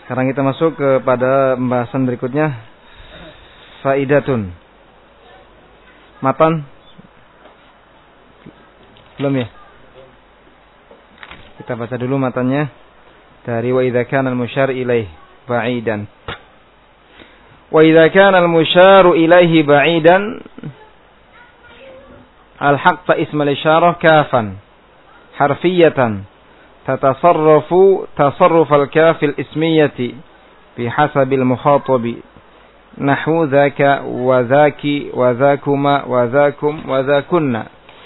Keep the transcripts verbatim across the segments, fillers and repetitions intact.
Sekarang kita masuk kepada pembahasan berikutnya. Faidatun. Matan? Belum ya? Kita baca dulu matanya. Dari wa idza kana al-musyar ilaih ba'idan. Wa idza kana al-musyaru ilaihi ba'idan al-haqqa isma al-isyarah kafan harfiyatan tatasarrafu tasarruf al-kaf al-ismiyati bihasabil mukhatabi nahwu dzaka wa dzaki wa dzakuma wa dzakum wa dzakunna.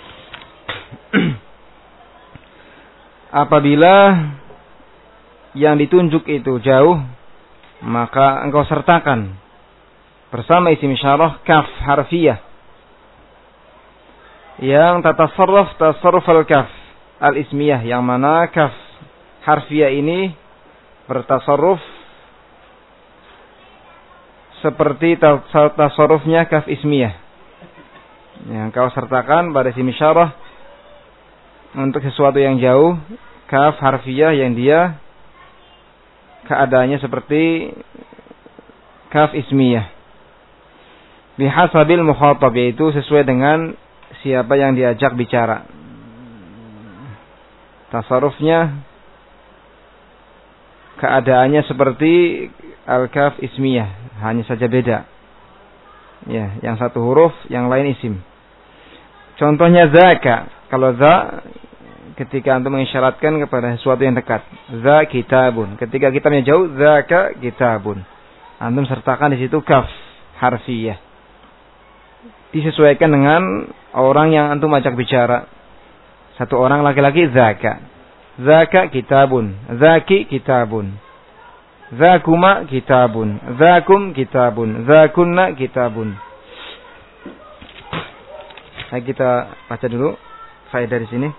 Apabila yang ditunjuk itu jauh, maka engkau sertakan bersama isim isyarah kaf harfiyah yang tatasarraf tasarruf al-kaf al-ismiyah, yang mana kaf harfiyah ini bertasarruf seperti tasarrufnya kaf ismiyah. Yang kau sertakan pada isim isyarah untuk sesuatu yang jauh, kaf harfiyah yang dia keadaannya seperti kaf ismiyah. Bihasabil mukhatab, yaitu sesuai dengan siapa yang diajak bicara. Tasarrufnya keadaannya seperti al-kaf ismiyah, hanya saja beda. Ya, yang satu huruf, yang lain isim. Contohnya zaka. Kalau za, ketika antum mengisyaratkan kepada sesuatu yang dekat, za kitabun. Ketika kitabnya jauh, zaka kitabun. Antum sertakan di situ kaf harfiyah. Disesuaikan dengan orang yang antum ajak bicara. Satu orang laki-laki, zaka. Zaka kitabun. Zaki kitabun. Zakuma kitabun. Zakum kitabun. Zakunna kitabun. Nah, kita baca dulu faedah di sini.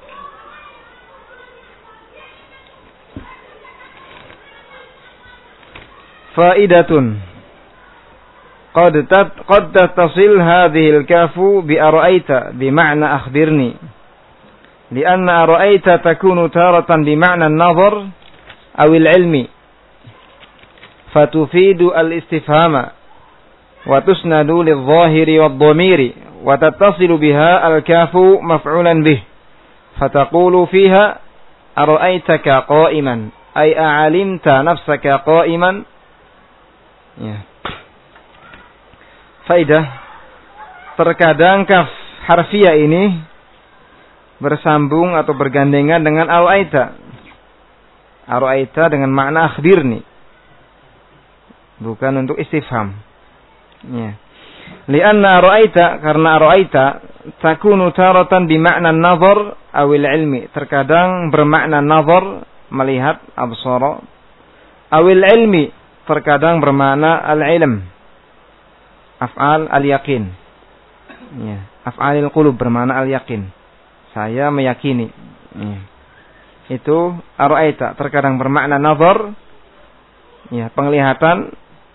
Faidatun. Qad tat qad tattasil hadhihi al-kafu bi ara'aita bi ma'na akhbirni. Lianna ara'aita takunu taratan bi ma'na an-nazar aw al-'ilmi. Fatufidu al-istifhama wa tusnadu lidh-dhahiri wad-dhamiri wa tattasilu biha al-kafu maf'ulan bih. Fataqulu fiha ara'aitaka qa'iman ay a'alimta nafsaka qa'iman. Ya. Faidah, terkadang kaf harfiah ini bersambung atau bergandengan dengan al-aita. Al-aita dengan makna akhbirni, bukan untuk istifham. Ya. Lianna al-aita, karena al-aita takunu taratan bimakna nazar awil ilmi. Terkadang bermakna nazar, melihat, absara. Awil ilmi, terkadang bermakna al-ilm. Af'al al-yakin. Ya. Af'alil qulub bermakna al-yakin. Saya meyakini. Ya. Itu ar-ra'aita, terkadang bermakna nazar. Ya, penglihatan.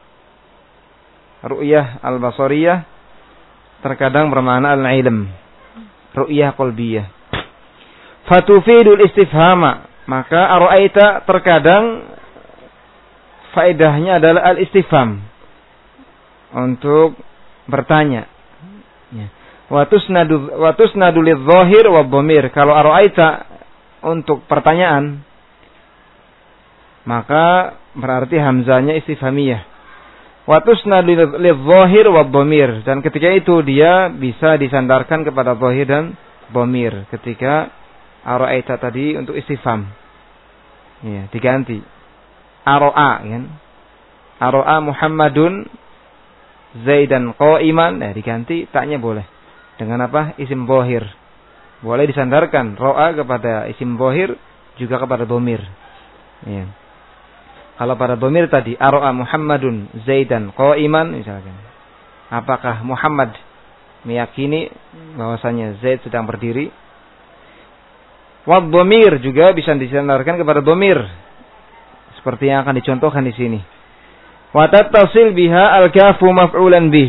Ru'yah al-basariyah, terkadang bermakna al-ilm. Ru'yah qalbiyah. Fatufidul istifhama, maka ar-ra'aita terkadang faedahnya adalah al-istifham, untuk bertanya. Ya. Watusnadu watusnadu lidh-dhahir wadh-dhamir. Kalau ara'aita untuk pertanyaan, maka berarti hamzanya istifhamiyah. Watusnadu lidh-dhahir wadh-dhamir, dan ketika itu dia bisa disandarkan kepada dhahir dan dhamir. Ketika ara'aita tadi untuk istifham, ya, diganti ara'a, kan? Ara'a Muhammadun Zaidan qa'iman, nah diganti taknya boleh dengan apa? Isim dhahir. Boleh disandarkan ra'a kepada isim dhahir, juga kepada dhamir. Ya. Kalau pada dhamir tadi ara'a Muhammadun Zaidan qa'iman misalkan. Apakah Muhammad meyakini bahwasanya Zaid sedang berdiri? Wa dhamir juga bisa disandarkan kepada dhamir. Seperti yang akan dicontohkan di sini. Wa tattasil biha al-kafu maf'ulan bih.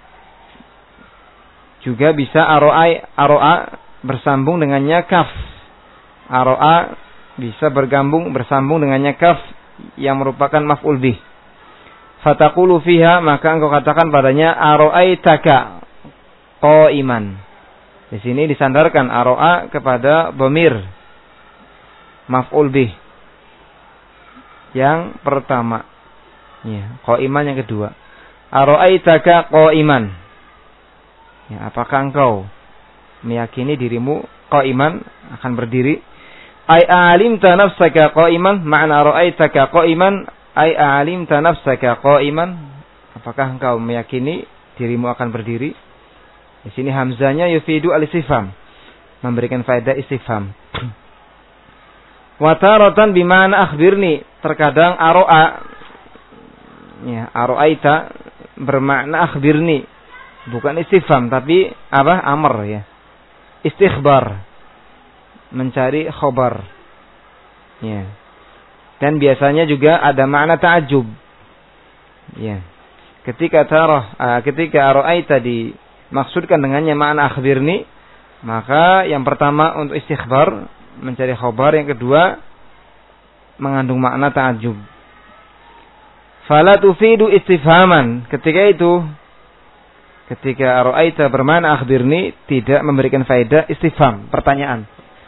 Juga bisa aro'a aro'a bersambung dengannya kaf. Aro'a bisa bergabung bersambung dengannya kaf yang merupakan maf'ul bih. Fataqulu fiha, maka engkau katakan padanya ara'aitaka qa'iman. Di sini disandarkan aro'a kepada dhamir maf'ul bih yang pertama. Ya, qa'iman yang kedua. Ara'aitaka qa'iman. Ya, apakah engkau meyakini dirimu qa'iman, akan berdiri? Ai a'limta nafsaka qa'iman, ma'na ra'aitaka qa'iman, ai a'limta nafsaka qa'iman. Apakah engkau meyakini dirimu akan berdiri? Di sini hamzanya yufidu al-istifham, memberikan faedah istifham. Wa taratan bima'na akhbirni, terkadang aro'a, ya, aro'aita bermakna akhbirni, bukan istifham tapi apa? Amr, ya. Istikhbar, mencari khobar. Ya. Dan biasanya juga ada makna ta'ajub. Ya. Ketika tarah, uh, ketika ara'aita dimaksudkan dengannya makna akhbirni, maka yang pertama untuk istikhbar, mencari khobar, yang kedua mengandung makna ta'ajub. Fala tufidu istifhaman, ketika itu ketika ara'aita bermakna akhbirni tidak memberikan faedah istifham, pertanyaan.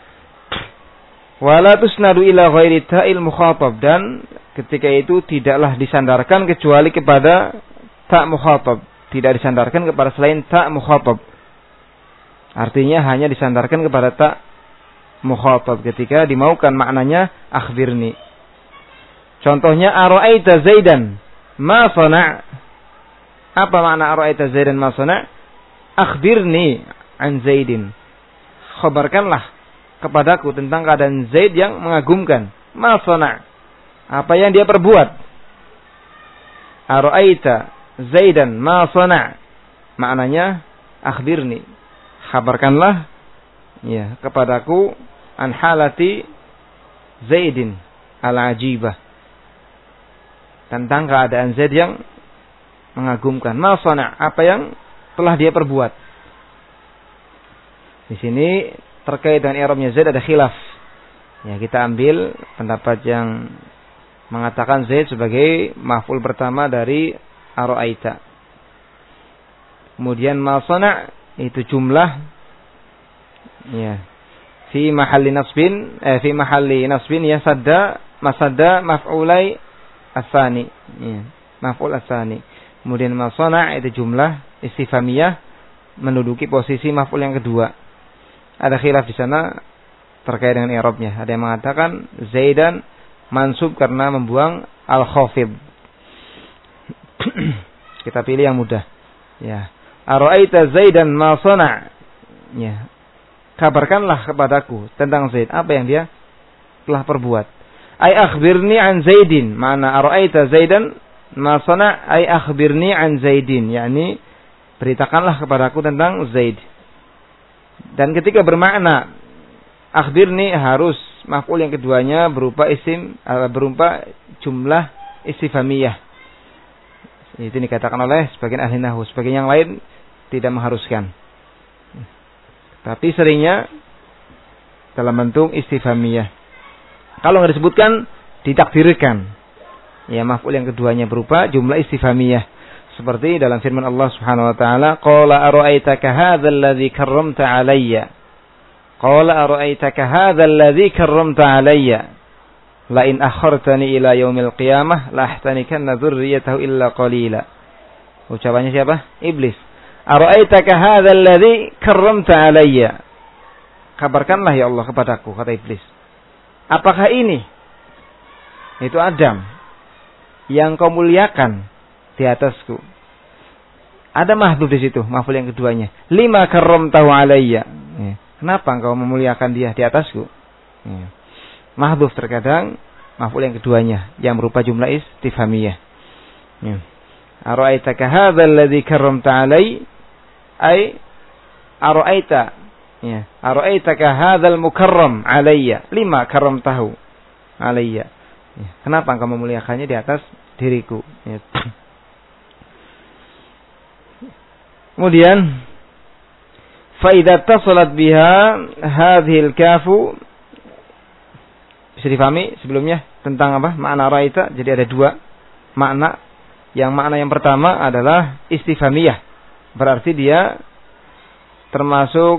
Wala tusnadu ila ghairi ta'il mukhatab, dan ketika itu tidaklah disandarkan kecuali kepada ta' mukhatab, tidak disandarkan kepada selain ta' mukhatab. Artinya hanya disandarkan kepada ta' mukhatab ketika dimaukan maknanya akhbirni. Contohnya ara'aita Zaidan ma sana'. Apa makna ara'aita Zaidan ma sana'? Akhbirni an Zaidin. Khabarkanlah kepadaku tentang keadaan Zaid yang mengagumkan. Ma sana'. Apa yang dia perbuat. Ara'aita Zaidan ma sana'. Maknanya akhbirni. Khabarkanlah ya kepadaku an halati Zaidin al-ajibah. Tentang keadaan Zaid yang mengagumkan. Ma sana', apa yang telah dia perbuat. Di sini terkait dengan i'rabnya Zaid ada khilaf. Ya, kita ambil pendapat yang mengatakan Zaid sebagai maf'ul pertama dari ara'aita. Kemudian ma sana' itu jumlah ya fi mahalli nasbin eh fi mahalli nasbin ya sadda masadda maf'ulai asani, ya, maf'ul asani. Kemudian ma sana' itu jumlah istifhamiyah menduduki posisi maf'ul yang kedua. Ada khilaf di sana terkait dengan i'rabnya. Ada yang mengatakan Zaidan mansub karena membuang al-khafid. Kita pilih yang mudah. Ya. Ara'aita Zaidan ma sana'. Ya. Kabarkanlah kepadaku tentang Zaid, apa yang dia telah perbuat. Ai akhbirni an Zaidin, mana ara'aita Zaidan ma sana' ai akhbirni an Zaidin, yakni beritakanlah kepadaku tentang Zaid. Dan ketika bermakna akhbirni harus maf'ul yang keduanya berupa isim berupa jumlah istifhamiyah. Itu dikatakan oleh sebagian ahli nahwu, sebagian yang lain tidak mengharuskan. Tapi seringnya dalam bentuk istifhamiyah. Kalau nggak disebutkan, ditakdirkan. Ya, maf'ul yang keduanya berupa jumlah istifhamiyah. Seperti dalam firman Allah Subhanahu wa taala, "Qala ara'aitaka hadzal ladzi karramta 'alayya." Qala ara'aitaka hadzal ladzi karramta 'alayya. La in akhartani ila yaumil qiyamah la ahtanikanna dzurriyyatahu illa qalila. Ucapannya siapa? Iblis. Ara'aitaka hadzal ladzi karramta 'alayya. Kabarkanlah ya Allah kepadaku, kata iblis. Apakah ini? Itu Adam yang kau muliakan di atasku. Ada mahdhuf di situ, maf'ul yang keduanya. Lima karramtahu 'alayya. Ya. Kenapa engkau memuliakan dia di atasku? Ya. Mahdhuf terkadang maf'ul yang keduanya yang berupa jumlah istifhamiyah. Ya. Ara'aitaka hadzal ladzi karramta 'alayya ai ara'aita ya ara'aitaka hadzal mukarram 'alayya lima karramtahu 'alayya. Ya. Kenapa engkau memuliakannya di atas diriku? Ya. Kemudian fa idza tasalat biha hadhil kafu, Bisa dipahami sebelumnya tentang apa? Makna ra'aita. Jadi ada dua makna. Yang makna yang pertama adalah istifhamiyah. Berarti dia termasuk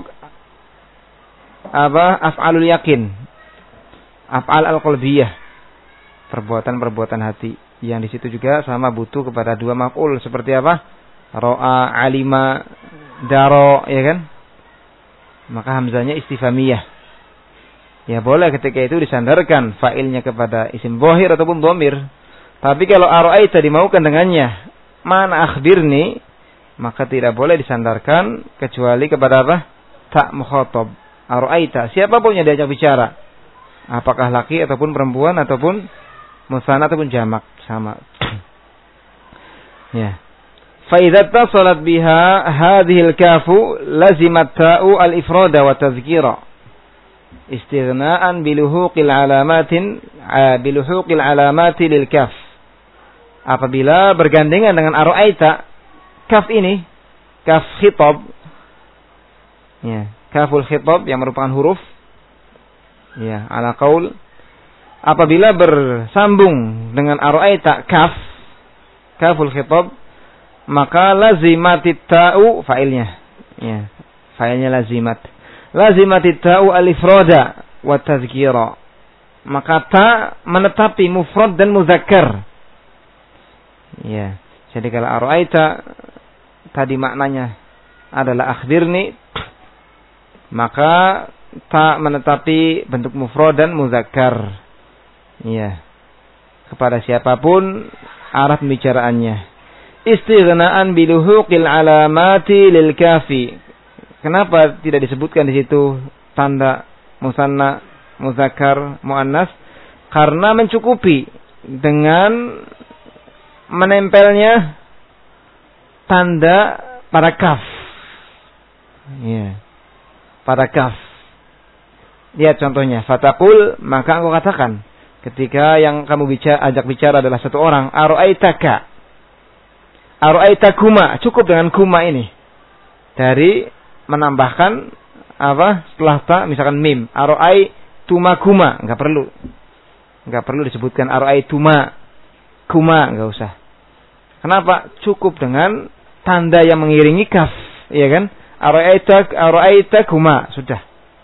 apa? Af'alul yakin. Af'al al-qalbiyah. Perbuatan-perbuatan hati. Yang di situ juga sama butuh kepada dua maf'ul. Seperti apa? Ro'a, alima, daro, ya kan? Maka hamzahnya istifhamiyah. Ya boleh ketika itu disandarkan fa'ilnya kepada isim zahir ataupun dhamir. Tapi kalau ara'aita dimaukan dengannya mana akhbirni, maka tidak boleh disandarkan kecuali kepada apa? Ta mukhatab. Ara'aita, siapapun yang diajak bicara. Apakah laki ataupun perempuan ataupun musanna ataupun jamak, sama. Ya. Fa idza tasalat biha hadhihi al-kafu lazimat ta'u al-ifrada wa tadhkira. Istighna'an biluhuqil alamatin biluhuqil alamati lil kaf. Apabila bergandengan dengan ara'aita, kaf ini kaf khitab, ya, kaful khitab yang merupakan huruf, ya, ala qaul, apabila bersambung dengan ara'aita kaf kaful khitab, maka lazimatit ta'u fa'ilnya, ya, fa'ilnya lazimat. Lazimatit ta'u al-ifrada wa tadhkira. Maka ta menetapi mufrad dan muzakkar. Ya. Jadi kalau ara'aita tadi maknanya adalah akhbirni, maka ta menetapi bentuk mufrad dan muzakkar. Ya. Kepada siapapun arah pembicaraannya. Istighna'an biluhuqil alamati lil kafi. Kenapa tidak disebutkan di situ tanda musanna, muzakkar, muannas? Karena mencukupi dengan menempelnya tanda pada kaf. Ya. Pada kaf. Lihat contohnya, fataqul, maka engkau katakan ketika yang kamu bicara, ajak bicara adalah satu orang, ara'aitaka. Ara'aitakuma, cukup dengan kuma ini. Dari menambahkan apa setelah ta misalkan mim, aro'ai tuma kuma, enggak perlu. Enggak perlu disebutkan aro'ai tuma kuma, enggak usah. Kenapa? Cukup dengan tanda yang mengiringi kaf, iya kan? Aro'aita aro'aita kuma, sudah.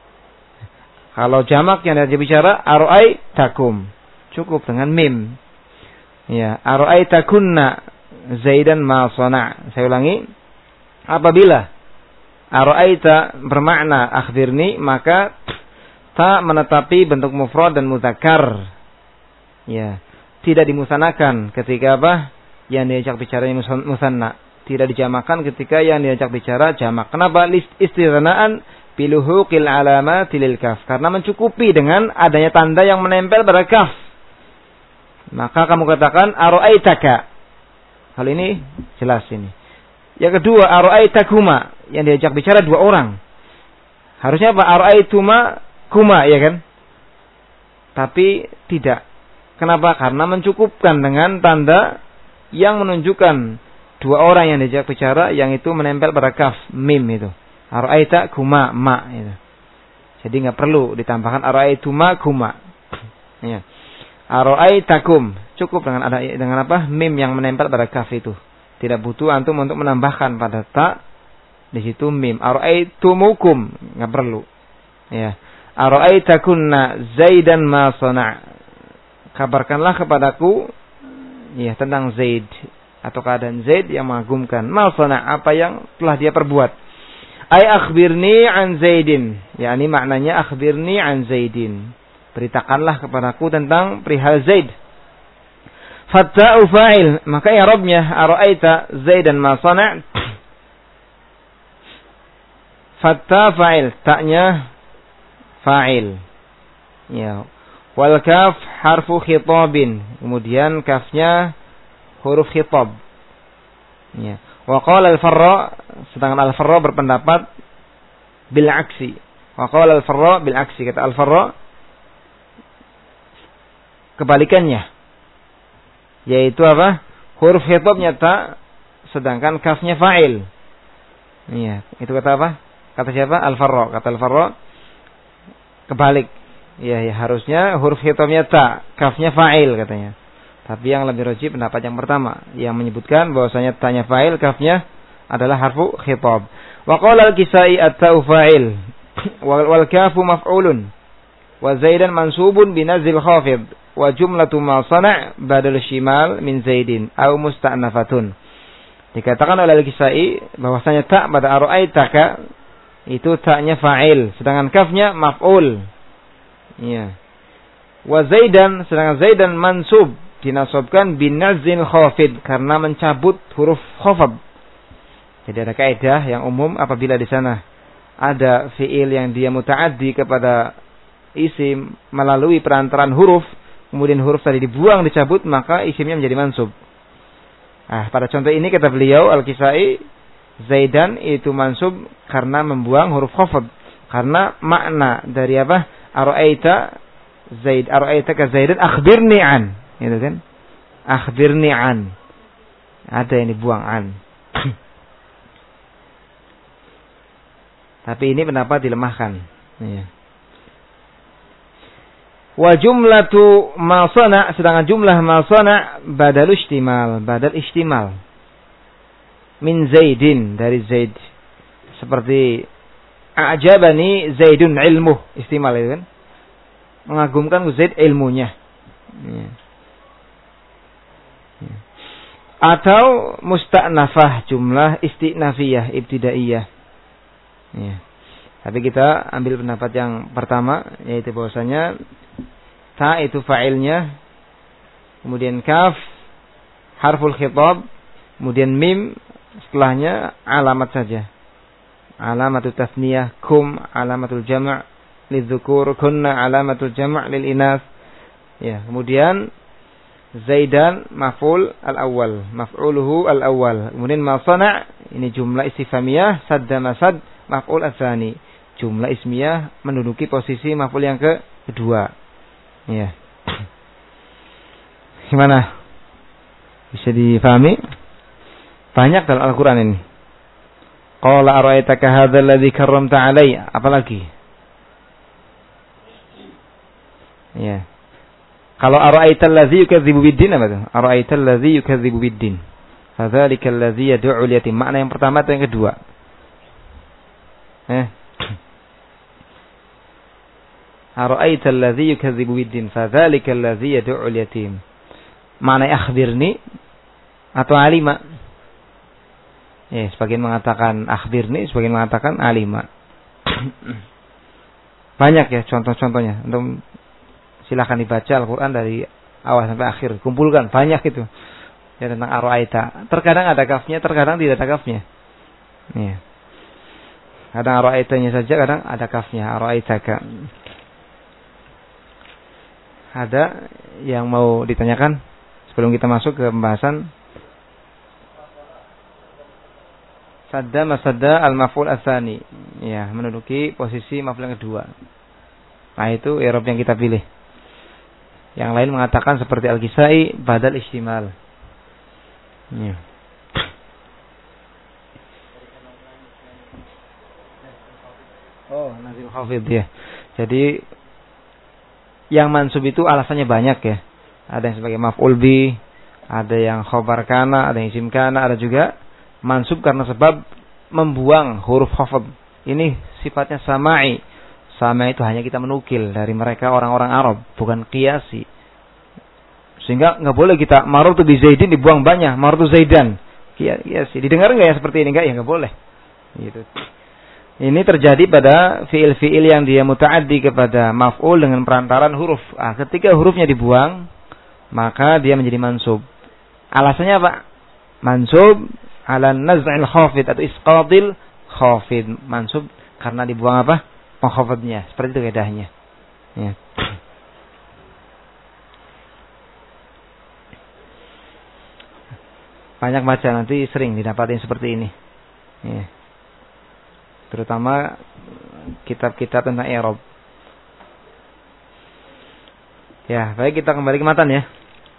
Kalau jamak yang dia bicara aro'ai takum, cukup dengan mim. Ya, aro'aita kunna zaidan ma sana. Saya ulangi. Apabila ara'aita bermakna akhbirni, maka ta menetapi bentuk mufrad dan muzakkar. Ya, tidak dimusanakan ketika apa? Yang diajak bicara musanna, tidak dijamakan ketika yang diajak bicara jamak. Kenapa? Istighna'an biluhuqil alamati lil kaf. Karena mencukupi dengan adanya tanda yang menempel pada kaf. Maka kamu katakan ara'aitaka. Hal ini jelas ini. Yang kedua, ara'aitakuma, yang diajak bicara dua orang. Harusnya apa? Ara'aituma kuma, ya kan? Tapi tidak. Kenapa? Karena mencukupkan dengan tanda yang menunjukkan dua orang yang diajak bicara, yang itu menempel pada kaf, mim itu. Ara'aitakuma ma itu. Jadi enggak perlu ditambahkan ara'aituma kuma. Ya. Ara'aitakum, cukup dengan ada dengan apa? Mim yang menempel pada kaf itu. Tidak butuh antum untuk menambahkan pada ta di situ mim. Ara'aitumukum, enggak perlu. Ya. Ara'aitakunna Zaidan ma sana'. Kabarkanlah kepadaku ya tentang Zaid atau keadaan Zaid yang mengagumkan. Ma sana', apa yang telah dia perbuat. Ai akhbirni an Zaidin. yakni maknanya akhbirni an Zaidin. Beritakanlah kepadaku tentang perihal Zaid. Fatta'u fa'il, maka i'rabnya ara'aita Zaidan ma sana'. Fatta fa'il, ta'nya fa'il. Ya. Wal kaf harfu khitabin. Kemudian kafnya huruf khitab. Ya. Wa qala al-Farra, sedangkan al-Farra berpendapat bil aksi. Wa qala al-Farra bil aksi, kata al-Farra kebalikannya. Yaitu apa? Huruf khitabnya ta, sedangkan kafnya fa'il. Iya, itu kata apa? Kata siapa? Al-Farra. Kata Al-Farra kebalik. Ya, ya harusnya huruf khitabnya ta, kafnya fa'il katanya. Tapi yang lebih rajih pendapat yang pertama yang menyebutkan bahwasanya ta-nya fa'il, kafnya adalah harfu khitab. Wa qala al-Kisai at-ta'u fa'il wal kafu maf'ulun wa zaidan mansubun binazil khafid wa jumlatu ma sana' badal shimal min zaidin au musta'nafatun. Dikatakan oleh al-Kisai bahwasanya ta pada ara'aitaka itu ta-nya fa'il, sedangkan kafnya maf'ul. Iya. Wa zaidan, sedangkan zaidan mansub, dinasabkan binazil khafid karena mencabut huruf khafad. Jadi ada kaidah yang umum apabila di sana ada fiil yang dia muta'addi kepada isim melalui perantaraan huruf, kemudian huruf tadi dibuang, dicabut, maka isimnya menjadi mansub. Nah, pada contoh ini kata beliau Al-Kisai, zaidan itu mansub karena membuang huruf khafad. Karena makna dari apa? Ara'aita Zaid, ara'aita ka Zaidan akhbirni an. Gitu kan? Akhbirni an. Ada yang dibuang an. Tapi ini pendapat dilemahkan. Iya. Wa jumlatu ma sana, sedangkan jumlah ma sana badal istimal, badal istimal. Min Zaidin, dari Zaid. Seperti a'jabani Zaidun ilmuh, istimal itu kan. Mengagumkan Zaid ilmunya. Ya. Ya. Atau musta'nafah, jumlah istinafiyah, ibtidaiyah. Ya. Tapi kita ambil pendapat yang pertama, yaitu bahwasanya ta itu fa'ilnya, kemudian kaf harful khitab, kemudian mim setelahnya alamat saja. Alamatul tasniyah, kum alamatul jama' lidzukur, kunna alamatul jama' lil inas. Ya, kemudian Zaidan maf'ul al-awwal, maf'uluhu al-awwal. Kemudian ma sana' ini jumlah istifhamiyah, sadda masad maf'ul ats-tsani. Jumlah ismiyah menduduki posisi maf'ul yang ke kedua. Ya. Gimana? Bisa difahami? Banyak dalam Al-Qur'an ini. Qala ara'aitaka hadzal ladzi karramta 'alai, apalagi? Ya. Kalau ara'aital ladzi yukadzibu bid-din apa itu? Ara'aital ladzi yukadzibu bid-din. Fadzalikal ladzi yad'u al-yatim. Makna yang pertama atau yang kedua? Eh. Ara'aital ladzi yukadzibu bid-din. Fadzalikal ladzi yad'u al-yatim. Makna akhbirni atau alima? Ya, sebagian mengatakan akhbirni, sebagian mengatakan alima. Banyak ya contoh-contohnya. Untuk silakan dibaca Al-Quran dari awal sampai akhir. Kumpulkan, banyak itu. Ya, tentang ara'aita. Terkadang ada kafnya, terkadang tidak ada kafnya. Ya. Kadang ara'aitanya saja, kadang ada kafnya. Ara'aitaka. Ada yang mau ditanyakan sebelum kita masuk ke pembahasan? Sadda masadda al-maf'ul ats-tsani. Ya, menduduki posisi maf'ul yang kedua. Nah, itu i'rab yang kita pilih. Yang lain mengatakan seperti Al-Kisai badal istimal. Ya. Oh, nazil khafid ya. Jadi yang mansub itu alasannya banyak ya. Ada yang sebagai maf'ul bi, ada yang khabar kana, ada yang isim kana, ada juga mansub karena sebab membuang huruf khafad. Ini sifatnya sama'i. Sama itu hanya kita menukil dari mereka orang-orang Arab, bukan qiyasi. Sehingga nggak boleh kita marartu bi Zaidin dibuang banyak, marartu Zaidan. Qiyasi. Didengar nggak ya seperti ini? Enggak ya, nggak boleh. Gitu. Ini terjadi pada fiil-fiil yang dia muta'addi kepada maf'ul dengan perantaran huruf. Ah, ketika hurufnya dibuang, maka dia menjadi mansub. Alasannya apa? Mansub ala naz'il khafid atau isqatil khafid. Mansub karena dibuang apa? Penghafadnya. Seperti itu kaidahnya. Ya. Banyak baca, nanti sering didapatin seperti ini. Ya. Terutama kitab-kitab tentang i'rab. Ya, baik, kita kembali ke matan ya.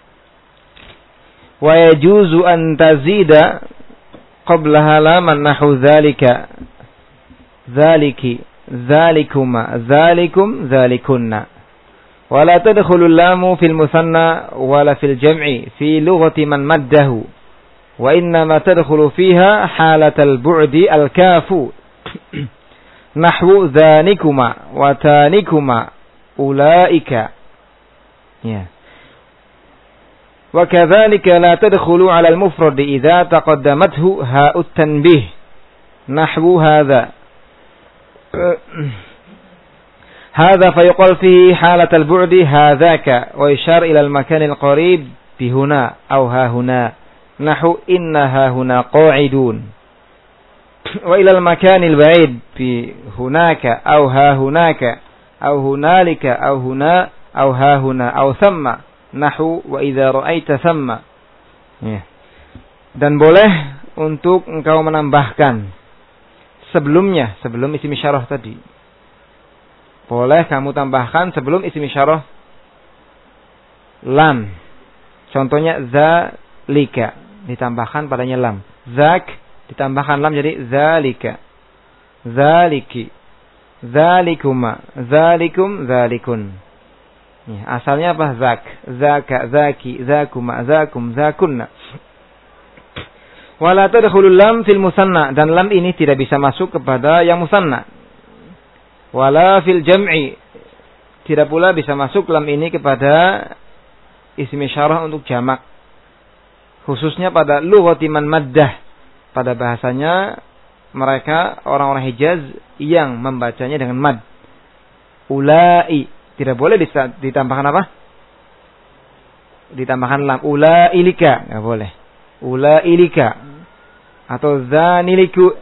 Wa yajuzu an tazida qabla halaman nahu dzalika dzaliki dzalikuma dzalikum dzalikunna. Wala tadkhulul lamu fil musanna wala fil jam'i fi lughati man maddahu. Wa inna ma tadkhulu fiha halatal bu'di al-kafu. Nahwu dhanikuma wa tanikuma ulaika. Ya. Wa kadzalika la tadkhulu 'ala al-mufrad idza taqaddamathu ha'ut tanbih. Nahwu hadza. Hadza fa yuqal fihi halat al-bu'di hadzaka wa yashar ila al-makan al-qarib bihuna aw hahuna. Nahwu inna hahuna qa'idun. Wa ila al-makan al-ba'id bi hunaka aw hahunaka aw hunalika aw huna aw hahuna aw thamma. Nahwu wa idza ra'aita thamma. Ya. Dan boleh untuk engkau menambahkan sebelumnya, sebelum isim isyarah tadi. Boleh kamu tambahkan sebelum isim isyarah lam. Contohnya zalika, ditambahkan padanya lam. Zak ditambahkan lam jadi zalika. Zaliki. Zalikuma. Zalikum. Zalikun. Ya, asalnya apa? Zak. Zaka. Zaki. Zakuma. Zakum. Zakunna. Wala tadkhulul lam fil musanna. Dan lam ini tidak bisa masuk kepada yang musanna. Wala fil jam'i. Tidak pula bisa masuk lam ini kepada isim isyarah untuk jamak. Khususnya pada lughati man maddah. Pada bahasanya mereka orang-orang Hijaz yang membacanya dengan mad. Ulai. Tidak boleh ditambahkan apa? Ditambahkan lam. Ulailika. Tidak boleh. Ulailika. Atau zaniliku.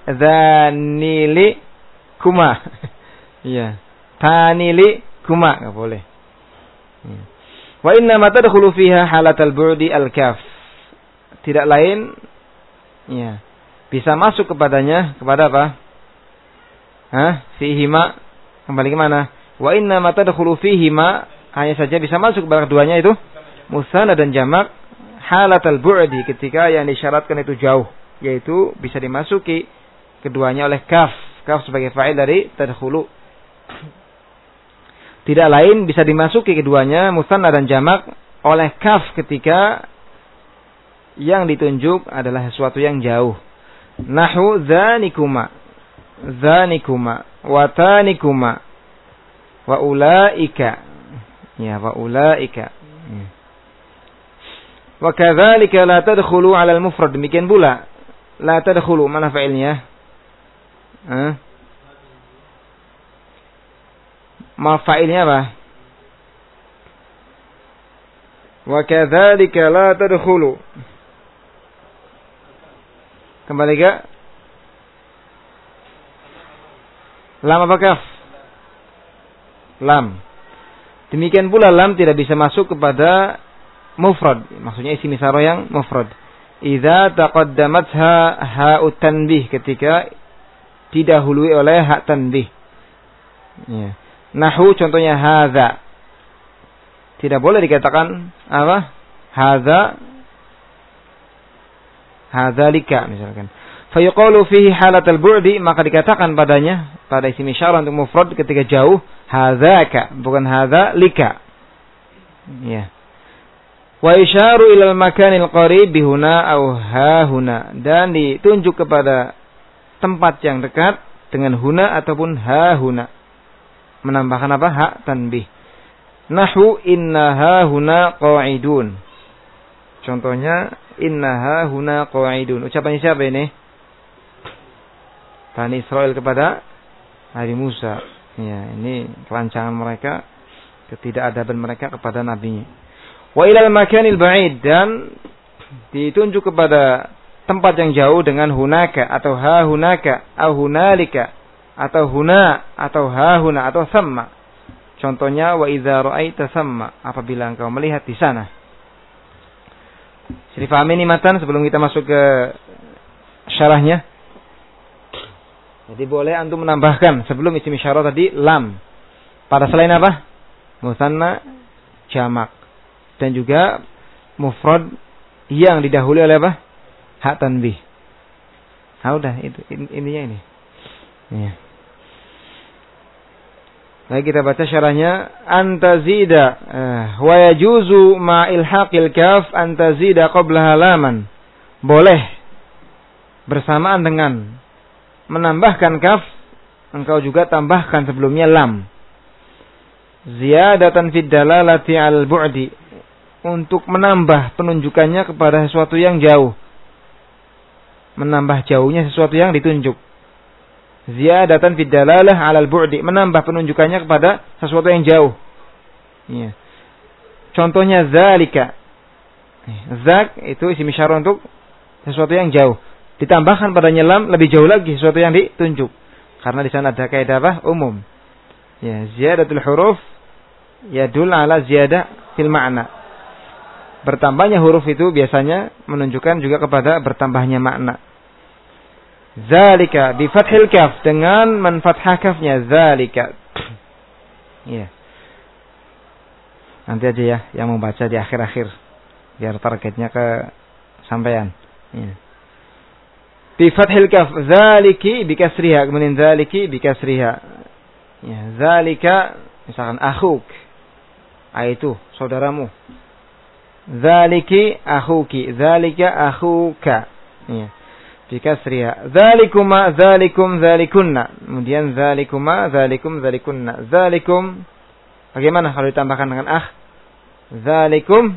Zanilikuma. Iya. Tanilikuma. Tidak boleh. Wa inna ma tadkhulu fiha halatal bu'di al-kaf. Tidak lain. Ya. Bisa masuk kepadanya. Kepada apa? Hah? Fihima. Kembali ke mana? Wa inna ma tadkhulu fihima, hanya saja bisa masuk kepada keduanya itu musanna dan jamak halatal bu'di, ketika yang disyaratkan itu jauh, yaitu bisa dimasuki keduanya oleh kaf. Kaf sebagai fa'il dari tadkhulu. Tidak lain bisa dimasuki keduanya musanna dan jamak oleh kaf ketika yang ditunjuk adalah sesuatu yang jauh. Nahwu dzanikuma. Dzanikuma wa tanikuma wa ulaika. Ya, wa ulaika. Ya. Wa kadzalika la tadkhulu 'ala al-mufrad. Demikian pula la tadkhulu, mana fa'ilnya? Hah? Ma fa'ilnya apa? Wa kadzalika la tadkhulu. Kembali ke lam apa kaf? Lam. Demikian pula lam tidak bisa masuk kepada mufrad, maksudnya isim isyarah yang mufrad. Idza taqaddamatha ha'ut tanbih, ketika didahului oleh hak tanbih. Ya. Nahwu contohnya hadza. Tidak boleh dikatakan apa? Hadza hadzalika misalkan. Fayuqalu fihi halatal bu'di, maka dikatakan padanya pada isim isyarah untuk mufrad ketika jauh hadzaka, bukan hadzalika. Ya. Wa isyaru ilal makanil qarib bihuna aw hahuna, dan ditunjuk kepada tempat yang dekat dengan huna ataupun hahuna. Menambahkan apa? Hak tanbih. Nahwu inna hahuna qa'idun. Contohnya inna hahuna qa'idun. Ucapannya siapa ini? Bani Israel kepada Nabi Musa. Ya, ini kelancangan mereka, ketidakadaban mereka kepada nabinya. Wa ilal makanil ba'id, dan ditunjuk kepada tempat yang jauh dengan hunaka atau ha hunaka atau hunalika atau huna atau ha huna atau thamma. Contohnya wa idza ra'aita thamma, apabila engkau melihat di sana. Jadi pahami ini matan sebelum kita masuk ke syarahnya. Jadi boleh antum menambahkan sebelum isim isyarah tadi lam pada selain apa? Musanna, jamak, dan juga mufrad yang didahului oleh apa? Hak tanbih. Nah, udah itu intinya ini. Ya. Baik, kita baca syarahnya. Antazida uh, wa yajuzu ma ilhaqil kaf antazida qabla halaman. Boleh bersamaan dengan menambahkan kaf, engkau juga tambahkan sebelumnya lam. Ziyadatan fid dalalati al bu'di, untuk menambah penunjukannya kepada sesuatu yang jauh. Menambah jauhnya sesuatu yang ditunjuk. Ziyadatan fid dalalah 'alal bu'di, menambah penunjukannya kepada sesuatu yang jauh. Ya. Contohnya zalika. Zak itu isim isyarah untuk sesuatu yang jauh. Ditambahkan padanya lam, lebih jauh lagi sesuatu yang ditunjuk. Karena di sana ada kaidah apa? Umum. Ya, ziyadatul huruf yadul 'ala ziyadah fil ma'na. Bertambahnya huruf itu biasanya menunjukkan juga kepada bertambahnya makna. Zalika bi fathil kaf, dengan menfathah kafnya zalika. Ya. Nanti aja ya yang membaca di akhir-akhir biar targetnya ke sampean. Ya. Bi fathil kaf zaliki bi kasriha, kemudian zaliki bi kasriha. Ya, zalika misalkan akhuk. Ah itu saudaramu. Zaliki akhuki, zalika akhuka. Ya. Bikasriha. Zalikuma, zalikum, zalikunna. Kemudian zalikuma, zalikum, zalikunna. Zalikum. Bagaimana kalau ditambahkan dengan ah? Zalikum.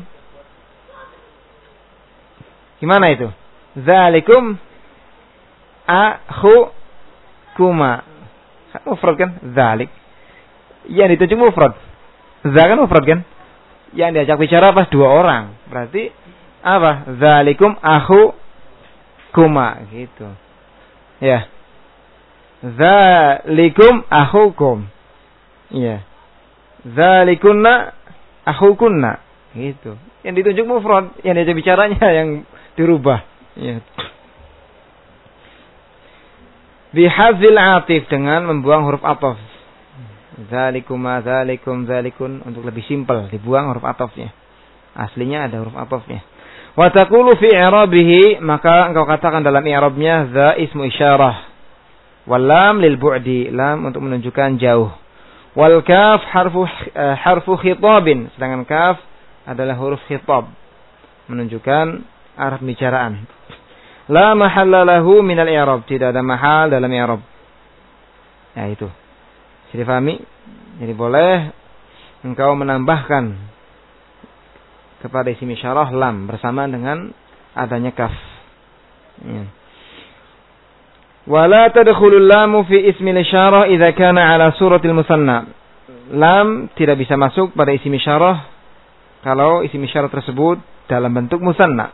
Gimana itu? Zalikum akhu kuma. Mufrad kan? Zalik. Yang ditunjuk mufrad. Za kan mufrad kan? Yang diajak bicara apa? Dua orang. Berarti apa? Zalikum akhu kuma gitu. Ya. Zalikum akhukum. Ya. Zalikunna akhukunna gitu. Yang ditunjuk mufrad, yang diajak bicaranya yang dirubah. Ya. Bihazil atif, dengan membuang huruf ataf. Zalikuma, zalikum, zalikun, untuk lebih simpel dibuang huruf atafnya. Aslinya ada huruf atafnya. Wa taqulu fi i'rabihi, maka engkau katakan dalam i'rabnya za ismu isyarah. Wal lam lil bu'di, lam untuk menunjukkan jauh. Wal kaf harfu uh, harfu khitabin, sedangkan kaf adalah huruf khitab, menunjukkan arah pembicaraan. La mahalla lahu min al-i'rab, tidak ada mahal dalam i'rab. Ya itu. Jadi difahami? Jadi boleh engkau menambahkan kepada isim isyarah lam bersamaan dengan adanya kaf. Ya. Wala tadkhulul lamu fi ismil isyarah idza kana ala suratil musanna. Lam tidak bisa masuk pada isim isyarah kalau isim isyarah tersebut dalam bentuk musanna.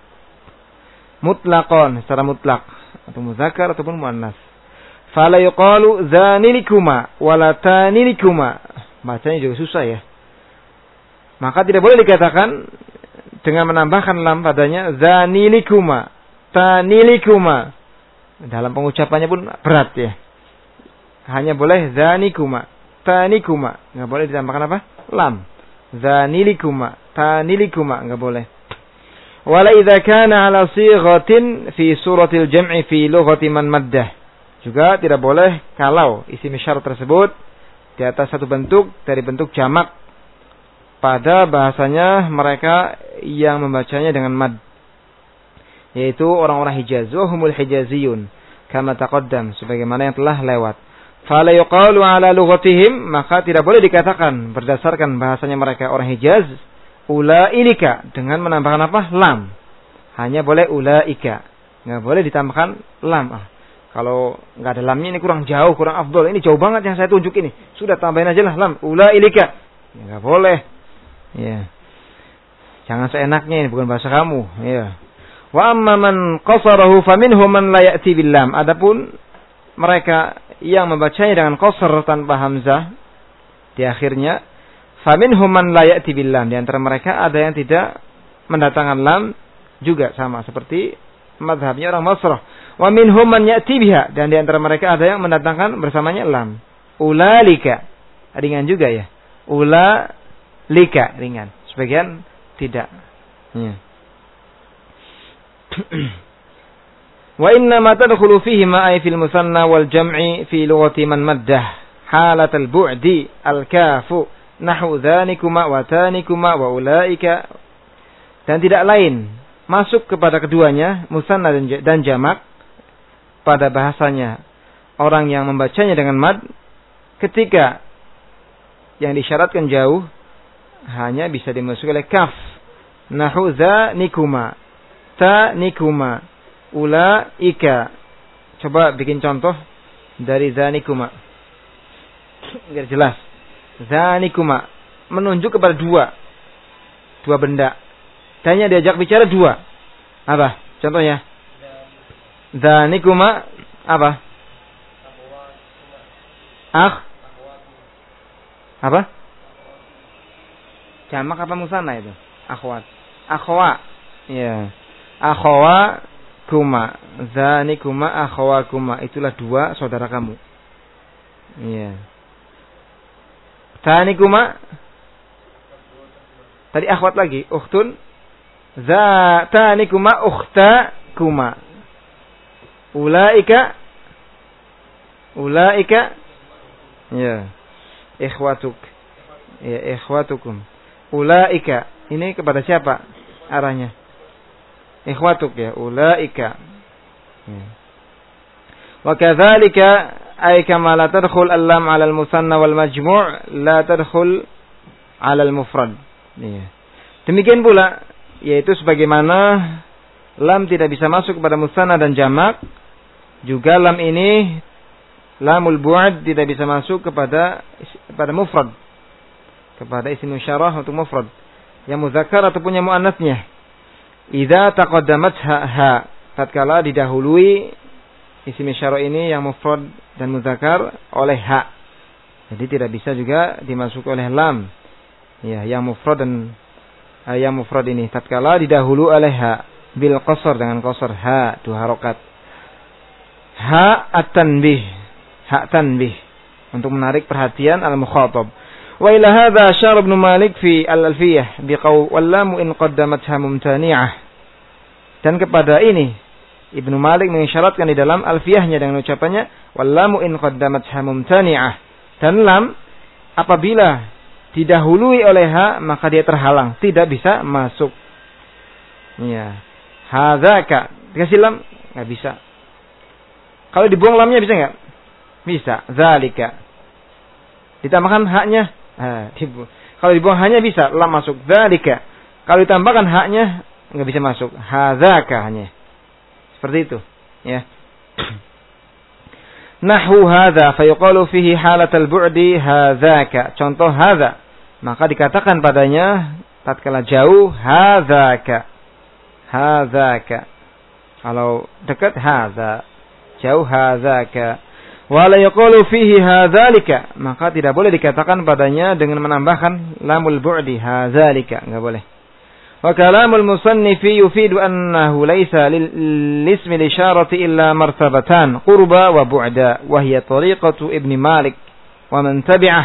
Mutlaqan, secara mutlak, atau muzakkar ataupun muannas. Fala yuqalu zanilikuma wala tanilikuma. Bacanya juga susah ya. Maka tidak boleh dikatakan dengan menambahkan lam padanya zanilikuma, tanilikuma. Dalam pengucapannya pun berat ya. Hanya boleh zanikuma, tanikuma. Enggak boleh ditambahkan apa? Lam. Zanilikuma, tanilikuma, enggak boleh. Wala idza kana ala sighatin fi suratil jam'i fi lughati man maddah. Juga tidak boleh kalau isim isyarah tersebut di atas satu bentuk dari bentuk jamak pada bahasanya mereka yang membacanya dengan mad, yaitu orang-orang Hijaz, wahumul hijaziyun kama taqaddam, sebagaimana yang telah lewat. Fala yuqalu ala lughatihim, maka tidak boleh dikatakan berdasarkan bahasanya mereka orang Hijaz ulaika dengan menambahkan apa? Lam. Hanya boleh ulaika, enggak boleh ditambahkan lam. Ah, kalau enggak ada lamnya ini kurang jauh, kurang afdol. Ini jauh banget yang saya tunjuk ini. Sudah tambahin aja lah lam, ulaika. Enggak boleh. Ya. Jangan seenaknya, ini bukan bahasa kamu, ya. Wa amma man qasarahu faminhum man la ya'ti bil lam. Adapun mereka yang membacanya dengan qasar tanpa hamzah di akhirnya, faminhum man la ya'ti bil lam. Di antara mereka ada yang tidak mendatangkan lam, juga sama seperti mazhabnya orang Basrah. Wa minhum man ya'ti biha, dan di antara mereka ada yang mendatangkan bersamanya lam. Ulalika, ringan juga ya. Ulalika, ringan. Sebagian tidak. Ya. Wa inna ma tadkhulu fihi ma ay fil musanna wal jam'i fi lughati man maddah halatal bu'di al-kafu nahu dhanikuma wa tanikuma wa ulaika, dan tidak lain masuk kepada keduanya musanna dan jamak pada bahasanya orang yang membacanya dengan mad ketika yang disyaratkan jauh hanya bisa dimasuki oleh kaf. Nahu dhanikuma, tanikuma, ulaika. Coba bikin contoh dari dhanikuma biar jelas. Dhanikuma menunjuk kepada dua dua benda. Tanya diajak bicara dua. Apa? Contohnya. Dhanikuma apa? Akh. Apa? Jamak apa musanna itu? Akhwat. Akhwa. Ya. Akhwa kuma. Dhanikuma akhwakuma. Itulah dua saudara kamu. Iya. Dhanikuma. Tadi akhwat lagi. Ukhtun. Dhanikuma ukhtakuma. Ulaika. Ulaika. Ya. Ikhwatuk. Ya, ikhwatukum. Ulaika. Ini kepada siapa arahnya? Ikhwatuk ya. Ulaika. Ya. Wa kadzalika ay kama la tadkhul al-lam 'ala al-musanna wal majmu' la tadkhul 'ala al-mufrad. Ya. Demikian pula yaitu sebagaimana lam tidak bisa masuk kepada musanna dan jamak, juga lam ini lamul bu'd tidak bisa masuk kepada kepada mufrad, kepada isim musyarah untuk mufrad yang muzakkar ataupun yang muannats-nya. Idza taqaddamat ha, ha tatkala didahului isim musyarah ini yang mufrad dan muzakkar oleh ha. Jadi tidak bisa juga dimasuki oleh lam. Ya, yang mufrad dan uh, yang mufrad ini tatkala didahului oleh ha bil qasr dengan qasr ha dua harokat. Ha at-tanbih, ha tanbih untuk menarik perhatian al-mukhatab. Wa ila hadza asyara Ibnu Malik fi al-Alfiyah biqaul wallamu in qaddamatha mumtani'ah. Dan kepada ini Ibnu Malik mengisyaratkan di dalam Alfiyahnya dengan ucapannya wallamu in qaddamatha mumtani'ah. Dan lam apabila didahului oleh ha maka dia terhalang, tidak bisa masuk. Ya. Hadzaka dikasih lam enggak bisa. Kalau dibuang lamnya bisa enggak? Bisa. Zalika. Ditambahkan haknya, ha, dibu- kalau dibuang hanya bisa lam masuk. Zalika. Kalau ditambahkan haknya enggak bisa masuk. Hadzaka hanya. Seperti itu, ya. Nahwu hadza fayuqalu fihi halatal bu'di hadzaka. Contoh hadza, maka dikatakan padanya tatkala jauh hadzaka. Hadzaka. Kalau dekat hadza, jauh hadzaka. Wala yaqulu fihi hadzalika, maka tidak boleh dikatakan padanya dengan menambahkan lamul bu'di hadzalika, enggak boleh. Wa kalamul musannifi yufidu annahu laysa lil ismi al-isharati illa martabatan qurba wa bu'da wa hiya tariqatu Ibnu Malik wa man tabi'ah.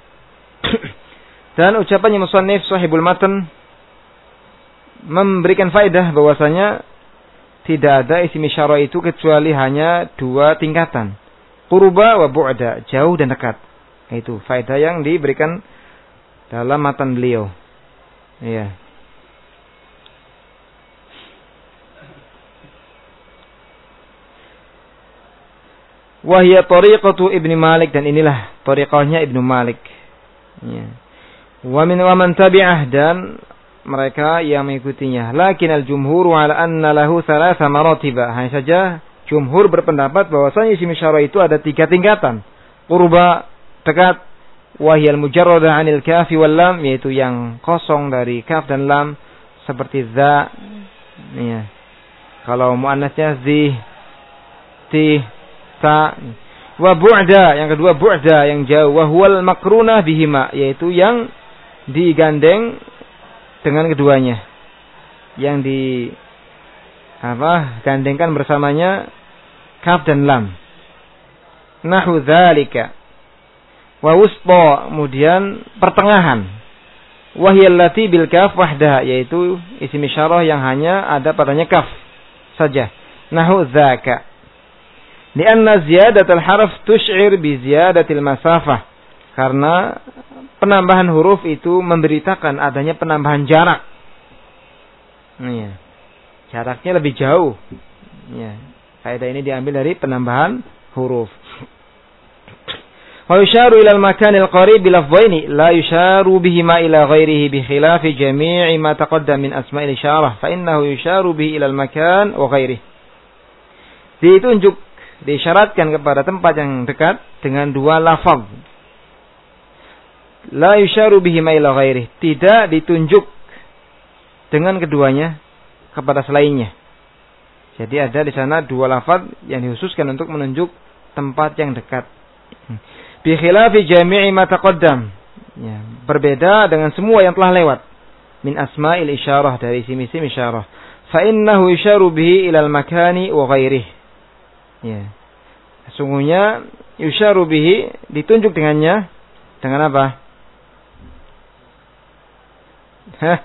Dan ucapannya musannif sahibul matan memberikan faedah bahwasanya tidak ada isim isyarah itu kecuali hanya dua tingkatan, qurba wa bu'da, jauh dan dekat. Itu faedah yang diberikan dalam matan beliau. Iya. Wahia tariqatu Ibnu Malik, dan inilah tariqahnya Ibnu Malik. Ya. Wa min wa man tabi'ah, dan mereka yang mengikutinya. Lakin al-jumhur ala anna lahu thalatha maratiba. Hanya saja jumhur berpendapat bahwasanya isim isyarah itu ada tiga tingkatan. Qurba, dekat, wahiyal mujarrada 'anil kafi wal lam, yaitu yang kosong dari kaf dan lam seperti za. Ya. Kalau muannasnya zi, ti, ta. Wa bu'da, yang kedua bu'da, yang jauh. Wa huwal makrunah bihima, yaitu yang digandeng dengan keduanya, yang di apa gandengkan bersamanya kaf dan lam. Nahu dzalika. Wa wusta, kemudian pertengahan. Wahyallati bil kaf wahdah, yaitu isim isyarah yang hanya ada padanya kaf saja. Nahu dzaka. Lianna ziyadatul harf tush'ir bi ziyadatil masafah. Karena penambahan huruf itu memberitakan adanya penambahan jarak. Ya. Jaraknya lebih jauh. Ya. Kaidah ini diambil dari penambahan huruf. Wa yusharu ila al-makan al-qarib bi lafdhaini la yusharu bihima ila ghairihi bi khilafi jami'i ma taqaddam min asma'il isyarah fa innahu yusharu bihi ila al-makan wa ghairihi. Ditunjuk, disyaratkan kepada tempat yang dekat dengan dua lafaz. La yusharu bihima ila ghairihi, tidak ditunjuk dengan keduanya kepada selainnya. Jadi ada di sana dua lafaz yang dikhususkan untuk menunjuk tempat yang dekat. Bi khilafi jami'i ma taqaddam. Ya, berbeda dengan semua yang telah lewat. Min asma'il isyarah, dari isim-isim isyarah. Fa innahu yusharu bihi ila al-makani wa ghairihi. Ya. Sesungguhnya yusharu bihi, ditunjuk dengannya dengan apa? Hah?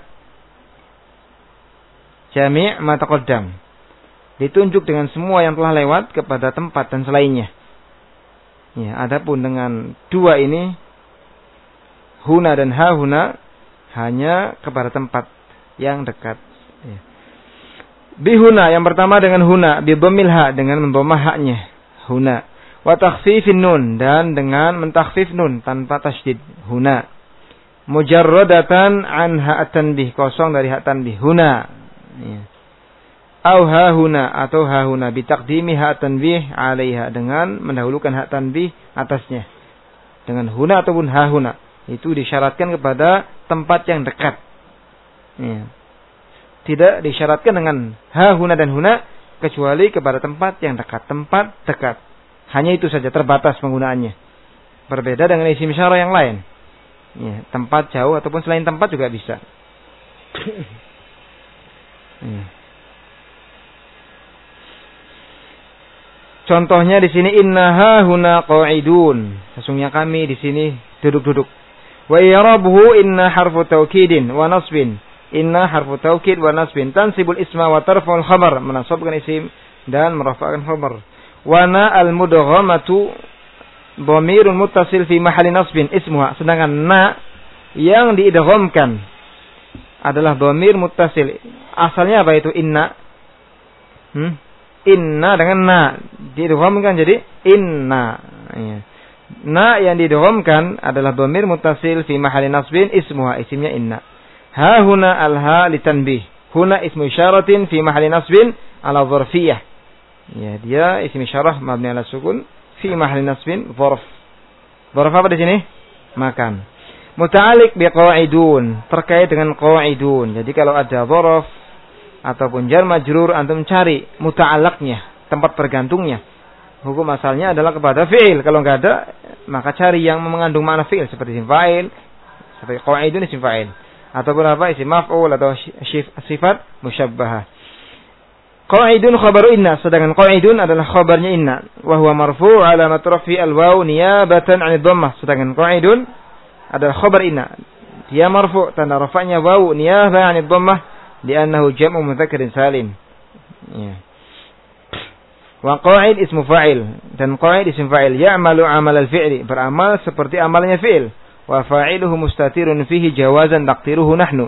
Jami' ma taqaddam. Ditunjuk dengan semua yang telah lewat kepada tempat dan selainnya. Ya, adapun dengan dua ini, huna dan hahuna, hanya kepada tempat yang dekat. Ya. Bihuna, yang pertama dengan huna, bi dhammil ha, dengan mendhammah haknya, huna. Wa takhfifin nun, dan dengan mentakhfif nun tanpa tasydid, huna. Mujarradatan an ha tanbih, kosong dari hak tanbih, huna. Ya. Au hahuna, atau hahuna bi taqdimi ha tanbih 'alaiha, dengan mendahulukan hak tanbih atasnya. Dengan huna ataupun hahuna, itu disyaratkan kepada tempat yang dekat. Ya. Tidak disyaratkan dengan hahuna dan huna kecuali kepada tempat yang dekat, tempat dekat. Hanya itu saja, terbatas penggunaannya. Berbeda dengan isim isyarah yang lain. Ya, tempat jauh ataupun selain tempat juga bisa. Ya. Contohnya di sini, innaha huna qa'idun. Sesungguhnya kami di sini duduk-duduk. Wa i'rabuhu inna harfu taukidin wa nasbin. Inna harfu taukid wa nasbin. Tansibul isma wa tarfa'ul khabar. Menasabkan isim dan merafa'kan khabar. Wa na al-mudghamatu dhamirun muttasil fi mahalli nasbin ismuha. Sedangkan na yang diidghamkan adalah dhamir muttasil. Asalnya apa itu inna? Hmm? Inna dengan na diidghamkan jadi inna. Ya. Na yang diidghamkan adalah dhamir muttasil fi mahalli nasbin ismuha, isimnya inna. Ha huna al-ha litanbih. Huna ismu isyaratin fi mahalli nasbin ala dzarfiyah. Ya, dia isim isyarah mabni ala sukun fi mahalli nasbin dzarf. Dzarf apa di sini? Makan. Muta'alliq bi qa'idun, terkait dengan qa'idun. Jadi kalau ada dzarf ataupun jar majrur, antum cari muta'allaqnya, tempat bergantungnya. Hukum asalnya adalah kepada fi'il. Kalau enggak ada, maka cari yang mengandung makna fi'il seperti isim fa'il, seperti qa'idun isim fa'il, ataupun apa isim maf'ul atau sifat musyabbahah. Qa'idun khabaru inna, sedangkan qa'idun adalah khabarnya inna, wa huwa marfu' alamat raf'i al-waw niyabatan 'anid dhammah. Sedangkan qa'idun adalah khabar inna, dia marfu', tanda rafa'nya waw niyabatan 'anid dhammah, li'annahu jam'u mudzakkarin salim. Ya. Wa qa'id ismu fa'il, dan qa'id ismu fa'il ya'malu 'amal al-fi'li, beramal seperti amalnya fi'il. Wa fa'iluhu mustatirun fihi jawazan taqdiruhu nahnu.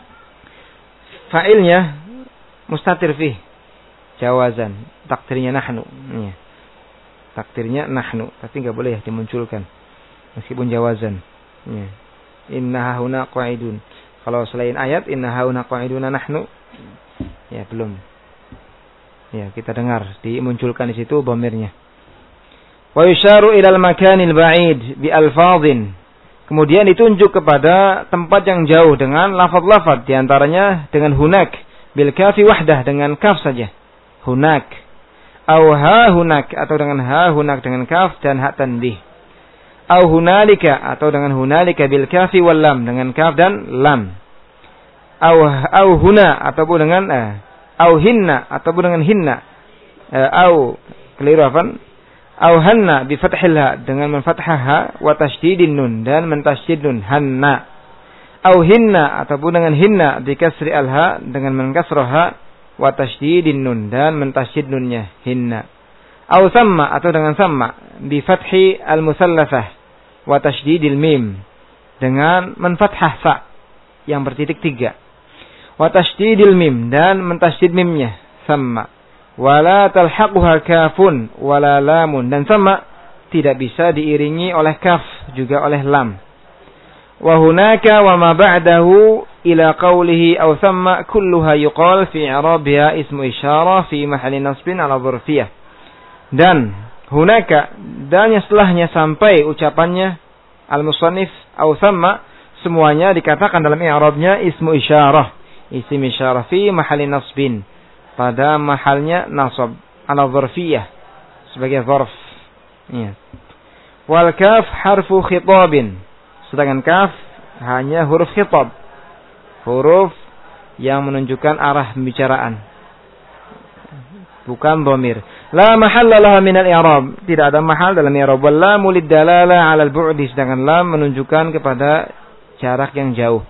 Fa'ilnya mustatir fihi jawazan, takdirnya nahnu. Ya. Takdirnya nahnu, tapi enggak boleh dimunculkan meskipun jawazan. Ya. Inna huna qa'idun. Kalau selain ayat inna hauna qa'iduna nahnu, ya belum. Ya, kita dengar dimunculkan di situ dhamirnya. Wa yusharu ilal makanil ba'id bi alfadhin. Kemudian ditunjuk kepada tempat yang jauh dengan lafaz-lafaz, di antaranya dengan hunak bil kafi wahdah, dengan kaf saja. Hunak. Au ha hunak, atau dengan ha hunak dengan kaf dan ha tanbih. Au hunalika, atau dengan hunalika bil kafi wal lam, dengan kaf dan lam. Au au huna, ataupun dengan eh, au hinna, ataupun dengan hinna. Eh, au keliru apa? Au hanna bi fathil ha, dengan menfathah ha wa tasydidin nun, dan mentasydid nun, hanna. Au hinna, ataupun dengan hinna bi kasri al ha, dengan mengkasrah ha wa tasydidin nun, dan mentasydid nunnya, hinna. Au samma atau dengan samma bi fathi al-musallatsah wa tasydidil mim dengan menfathah sa yang bertitik tiga. Wa tasydidil mim dan mentasydid mimnya samma. Wala talhaquha kafun wala lamun dan samma tidak bisa diiringi oleh kaf juga oleh lam. Wa hunaka wa ma ba'dahu ila qawlihi aw samma kulluha yuqal fi i'rabiha ismu isyarah fi mahalli nasbin ala dzarfiyah. Dan hunaka dan setelahnya sampai ucapannya al-musannif aw samma semuanya dikatakan dalam i'rabnya ismu isyarah, isim isyarah fi mahalli nasbin pada mahalnya nasab ala dzarfiyah sebagai dzarf. Ya. Wal kaf harfu khitabin. Sedangkan kaf hanya huruf khitab. Huruf yang menunjukkan arah pembicaraan. Bukan dhamir. La mahalla laha min al-i'rab. Tidak ada mahal dalam i'rab. Wal lamu lidalala 'ala al-bu'di. Sedangkan lam menunjukkan kepada jarak yang jauh.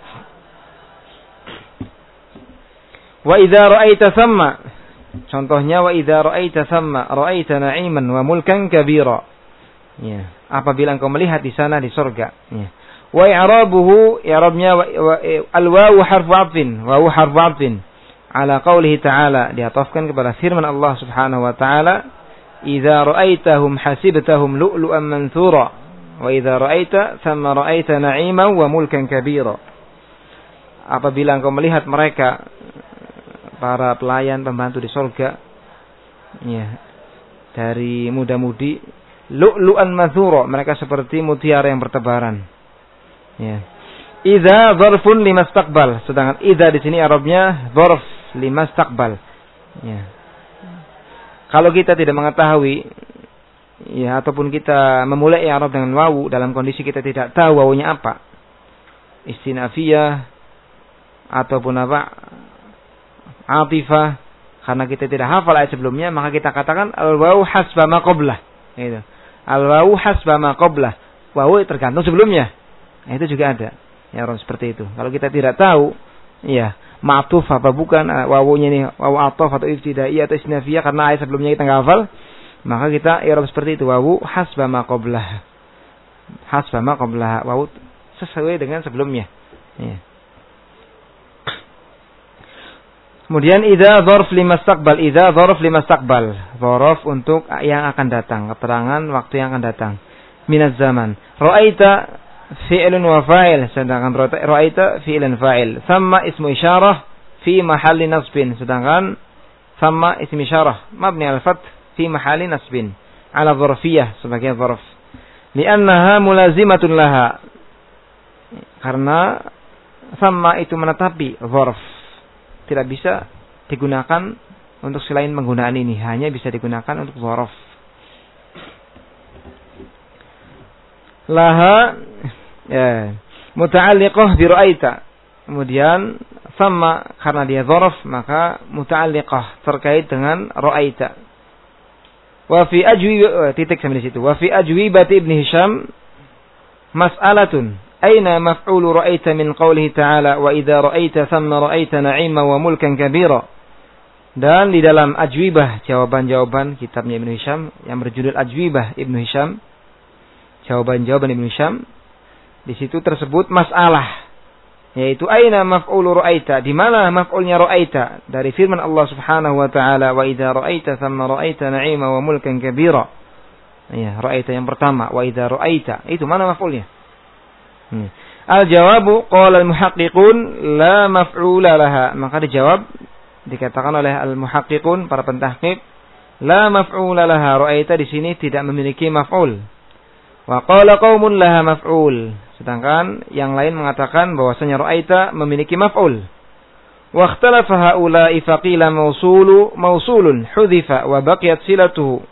Wa idza ra'aita thamma. Contohnya wa idza ra'aita thamma ra'aita na'iman wa mulkan kabira. Ya, apabila engkau melihat di sana di surga. Ya. Wa i'rabuhu i'rabnya al-wawu harfu 'athfin, wawu harfu 'athfin ala qaulihi ta'ala, diatafkan kepada firman Allah Subhanahu wa ta'ala, idza ra'aitahum hasibtahum lu'lu'an manthura wa idza ra'aita thamma ra'aita na'iman wa mulkan kabira. Apabila engkau melihat mereka para pelayan pembantu di surga, ya, dari muda-mudi, lu'lu'an manthura, mereka seperti mutiara yang bertebaran. Ya. Idza dzarfun limastaqbal, sedangkan idza di sini Arabnya dzarf limastaqbal. Ya. Kalau kita tidak mengetahui, ya, ataupun kita memulai i'rab dengan wawu dalam kondisi kita tidak tahu wawunya apa, istinafiyah ataupun apa, atifah, karena kita tidak hafal ayat sebelumnya, maka kita katakan al-wawu hasba ma qablah. Gitu. Al-wawu hasba ma qablah. Wawu tergantung sebelumnya. Nah, itu juga ada. Ya, orang seperti itu. Kalau kita tidak tahu, ya, ma'tuf apa bukan, wawunya ini wawu ataf atau ibtidaiyah atau istinafiyah karena ayat sebelumnya kita enggak hafal, maka kita i'rab seperti itu, wawu hasba ma qablah. Hasba ma qablah, wawu sesuai dengan sebelumnya. Ya. Kemudian idza dzarf limastaqbal, idza dzarf limastaqbal, dzaraf untuk yang akan datang, keterangan waktu yang akan datang. Minaz zaman. Ra'aita fi'lun wa fa'il, sedangkan ra'aita fi'lun fa'il. Thamma ismu isyarah fi mahalli nasbin, sedangkan thamma ismu isyarah mabni al-fath fi mahalli nasbin ala dzarfiyah sebagai dzarf. Li'annaha mulazimatun laha, karena thamma itu menetapi dzarf, tidak bisa digunakan untuk selain penggunaan ini, hanya bisa digunakan untuk dzarf. Laha, ya, muta'alliqah bi ra'aita. Kemudian sama karena dia dzaraf maka muta'alliqah terkait dengan ra'aita. Wa fi ajwi, titik sampai di situ. Wa fi ajwibati Ibnu Hisham mas'alatun aina maf'ulu ra'aita min qawlihi ta'ala wa idza ra'aita thamma ra'aita na'ima wa mulkan kabira. Dan di dalam ajwibah, jawaban-jawaban kitabnya Ibnu Hisham yang berjudul Ajwibah Ibnu Hisham, jawaban-jawaban Ibnu Hisham, di situ tersebut masalah, yaitu aina maf'ulu ra'aita, di mana maf'ulnya ra'aita dari firman Allah Subhanahu wa taala wa idza ra'aita thamma ra'aita na'ima wa mulkan kabira. Ya, ra'aita yang pertama, wa idza ra'aita, itu mana maf'ulnya? Hmm. Al-jawabu qala al-muhaqqiqun la maf'ula laha. Maka dijawab, dikatakan oleh al-muhaqqiqun, para pentahqiq, la maf'ula laha, ra'aita di sini tidak memiliki maf'ul. Wa qala qaumun laha maf'ul, sedangkan yang lain mengatakan bahwasanya ra'aita memiliki maf'ul. Wa ikhtalafa haula'i faqila mawsulu mawsulun hudhifa wa baqiyat silatuhu.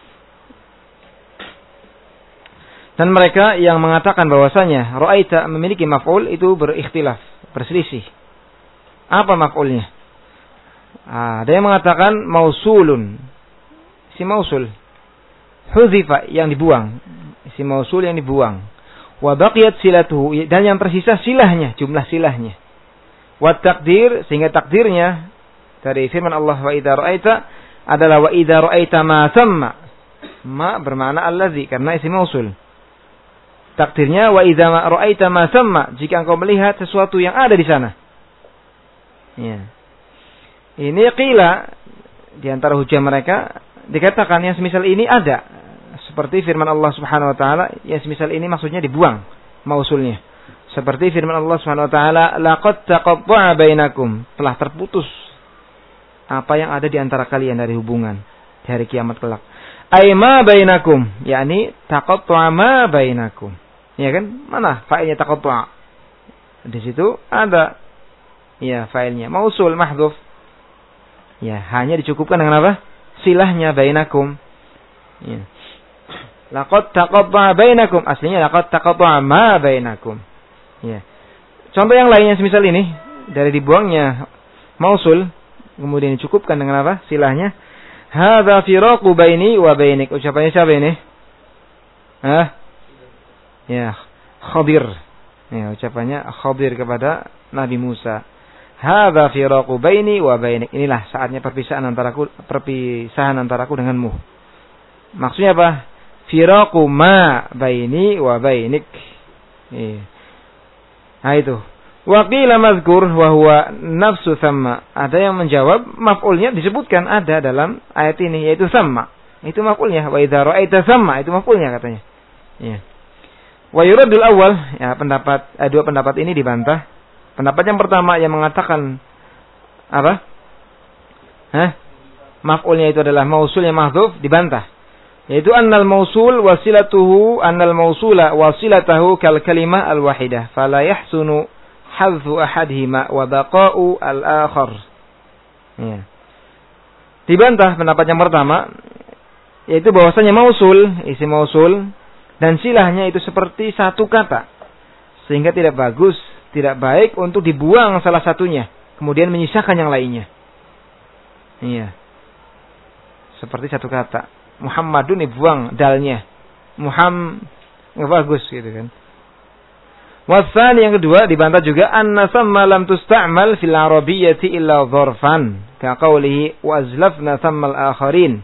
Dan mereka yang mengatakan bahwasanya ra'aita memiliki maf'ul itu berikhtilaf, berselisih. Apa maf'ulnya? Ada yang mengatakan mausulun, si mausul, hudhifa yang dibuang, si mausul yang dibuang. Wa baqiyat silatuhu, dan yang tersisa silahnya, jumlah silahnya. Wa takdir, sehingga takdirnya dari firman Allah wa idza ra'aita adalah wa idza ra'aita ma thamma, Ma bermakna allazi karena isim mausul. Takdirnya wa idza ra'aita ma samma, jika engkau melihat sesuatu yang ada di sana. Ya. Ini qila di antara hujah mereka dikatakan yang semisal ini ada. Seperti firman Allah Subhanahu wa taala, yang semisal ini maksudnya dibuang mausulnya. Seperti firman Allah Subhanahu wa taala, laqad taqatta'a bainakum, telah terputus apa yang ada di antara kalian dari hubungan di hari kiamat kelak. Ai ma bainakum, yakni taqatta'a ma bainakum. Ya kan? Mana fa'ilnya taqatta'a? Di situ ada ya fa'ilnya mausul mahdhuf. Ya, hanya dicukupkan dengan apa? Silahnya bainakum. Ya. Laqad taqatta'a bainakum, aslinya laqad taqatta'a ma bainakum. Ya. Contoh yang lainnya semisal ini, dari dibuangnya mausul kemudian dicukupkan dengan apa? Silahnya. Hadza firaqu baini wa bainik. Ucapannya siapa ini? Hah? Ya, Khadir. Ya, ucapannya Khadir kepada Nabi Musa. Hadza firaqu baini wa bainik. Inilah saatnya perpisahan antaraku perpisahan antaraku denganmu. Maksudnya apa? Firaqu ma baini wa bainik. Iya. Nah itu. Wa qila mazkur wa huwa nafsu thamma. Ada yang menjawab maf'ulnya disebutkan ada dalam ayat ini yaitu thamma. Itu maf'ulnya. Wa idza ra'aita thamma, itu maf'ulnya katanya. Ya. Wa yuradul awal, ya pendapat eh, dua pendapat ini dibantah. Pendapat yang pertama yang mengatakan apa? Hah? Maf'ulnya itu adalah mausul yang mahdhuf dibantah. Yaitu annal mausul wasilatuhu annal mausula wasilatahu kal kalimah al wahidah fala yahsunu hadzu ahadihima wa baqa'u al-akhar. Ya. Dibantah pendapat yang pertama yaitu bahwasanya mausul, isim mausul dan silahnya itu seperti satu kata. Sehingga tidak bagus, tidak baik untuk dibuang salah satunya, kemudian menyisakan yang lainnya. Iya. Seperti satu kata. Muhammadun dibuang dalnya. Muhammad enggak bagus gitu kan. Wasan yang kedua dibantah juga anna samma lam tusta'mal fil arabiyyati illa dzarfan ka qawlihi wa azlafna thammal akharin.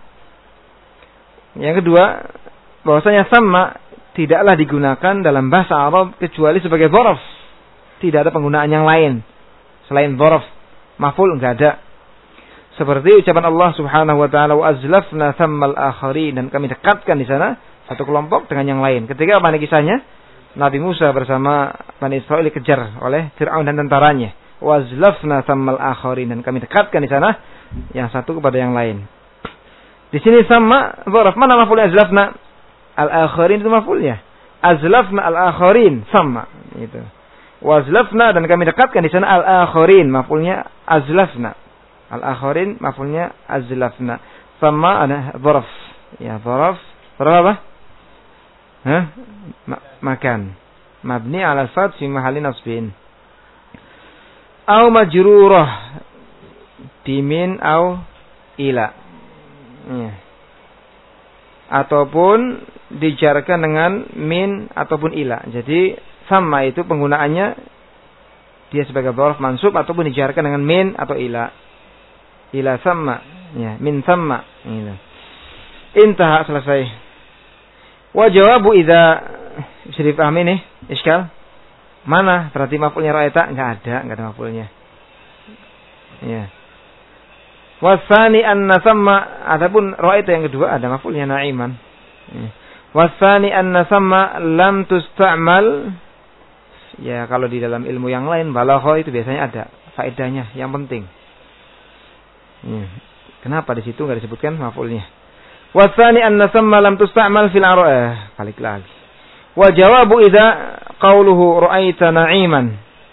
Yang kedua bahwasanya samma tidaklah digunakan dalam bahasa Arab kecuali sebagai dzarf. Tidak ada penggunaan yang lain selain dzarf. Maf'ul enggak ada. Seperti ucapan Allah Subhanahu wa taala wa azlafna thammal akharin, dan kami dekatkan di sana satu kelompok dengan yang lain. Ketika apa kisahnya? Nabi Musa bersama Bani Israil dikejar oleh Fir'aun dan tentaranya. Wazlafna thammal akharin, dan kami dekatkan di sana yang satu kepada yang lain. Di sini sama dzaraf. Mana maf'ulnya azlafna? Al-akharin itu maf'ulnya. Azlafna al-akharin sama itu. Wazlafna, dan kami dekatkan di sana al-akharin, maf'ulnya azlafna. Al-akharin maf'ulnya azlafna. Sama ada dzaraf. Ya, dzaraf. Dzaraf apa? Hah? Ma- makan. Mabni ala al-fath fi mahalli nasbin. Au majrurah dimin au ila. Ya. Ataupun dijarkan dengan min ataupun ila. Jadi sama itu penggunaannya dia sebagai dzaraf mansub ataupun dijarkan dengan min atau ila. Ila sama, ya, min sama. Gitu. Intaha, selesai. Wa jawabu idza, bisa dipahami nih, iskal? Mana berarti maf'ulnya ra'aita? Enggak ada, enggak ada maf'ulnya. Ya. Wasani anna samma, adapun ra'aita yang kedua ada maf'ulnya na'iman. Ya. Wasani anna samma lam tusta'mal. Ya, kalau di dalam ilmu yang lain balagha itu biasanya ada faedahnya yang penting. Ya. Kenapa di situ enggak disebutkan maf'ulnya? Wasani anna samma lam tusta'mal fil ara'ah. Balik lagi. Wa jawabu idza qawluhu ra'aita na'iman.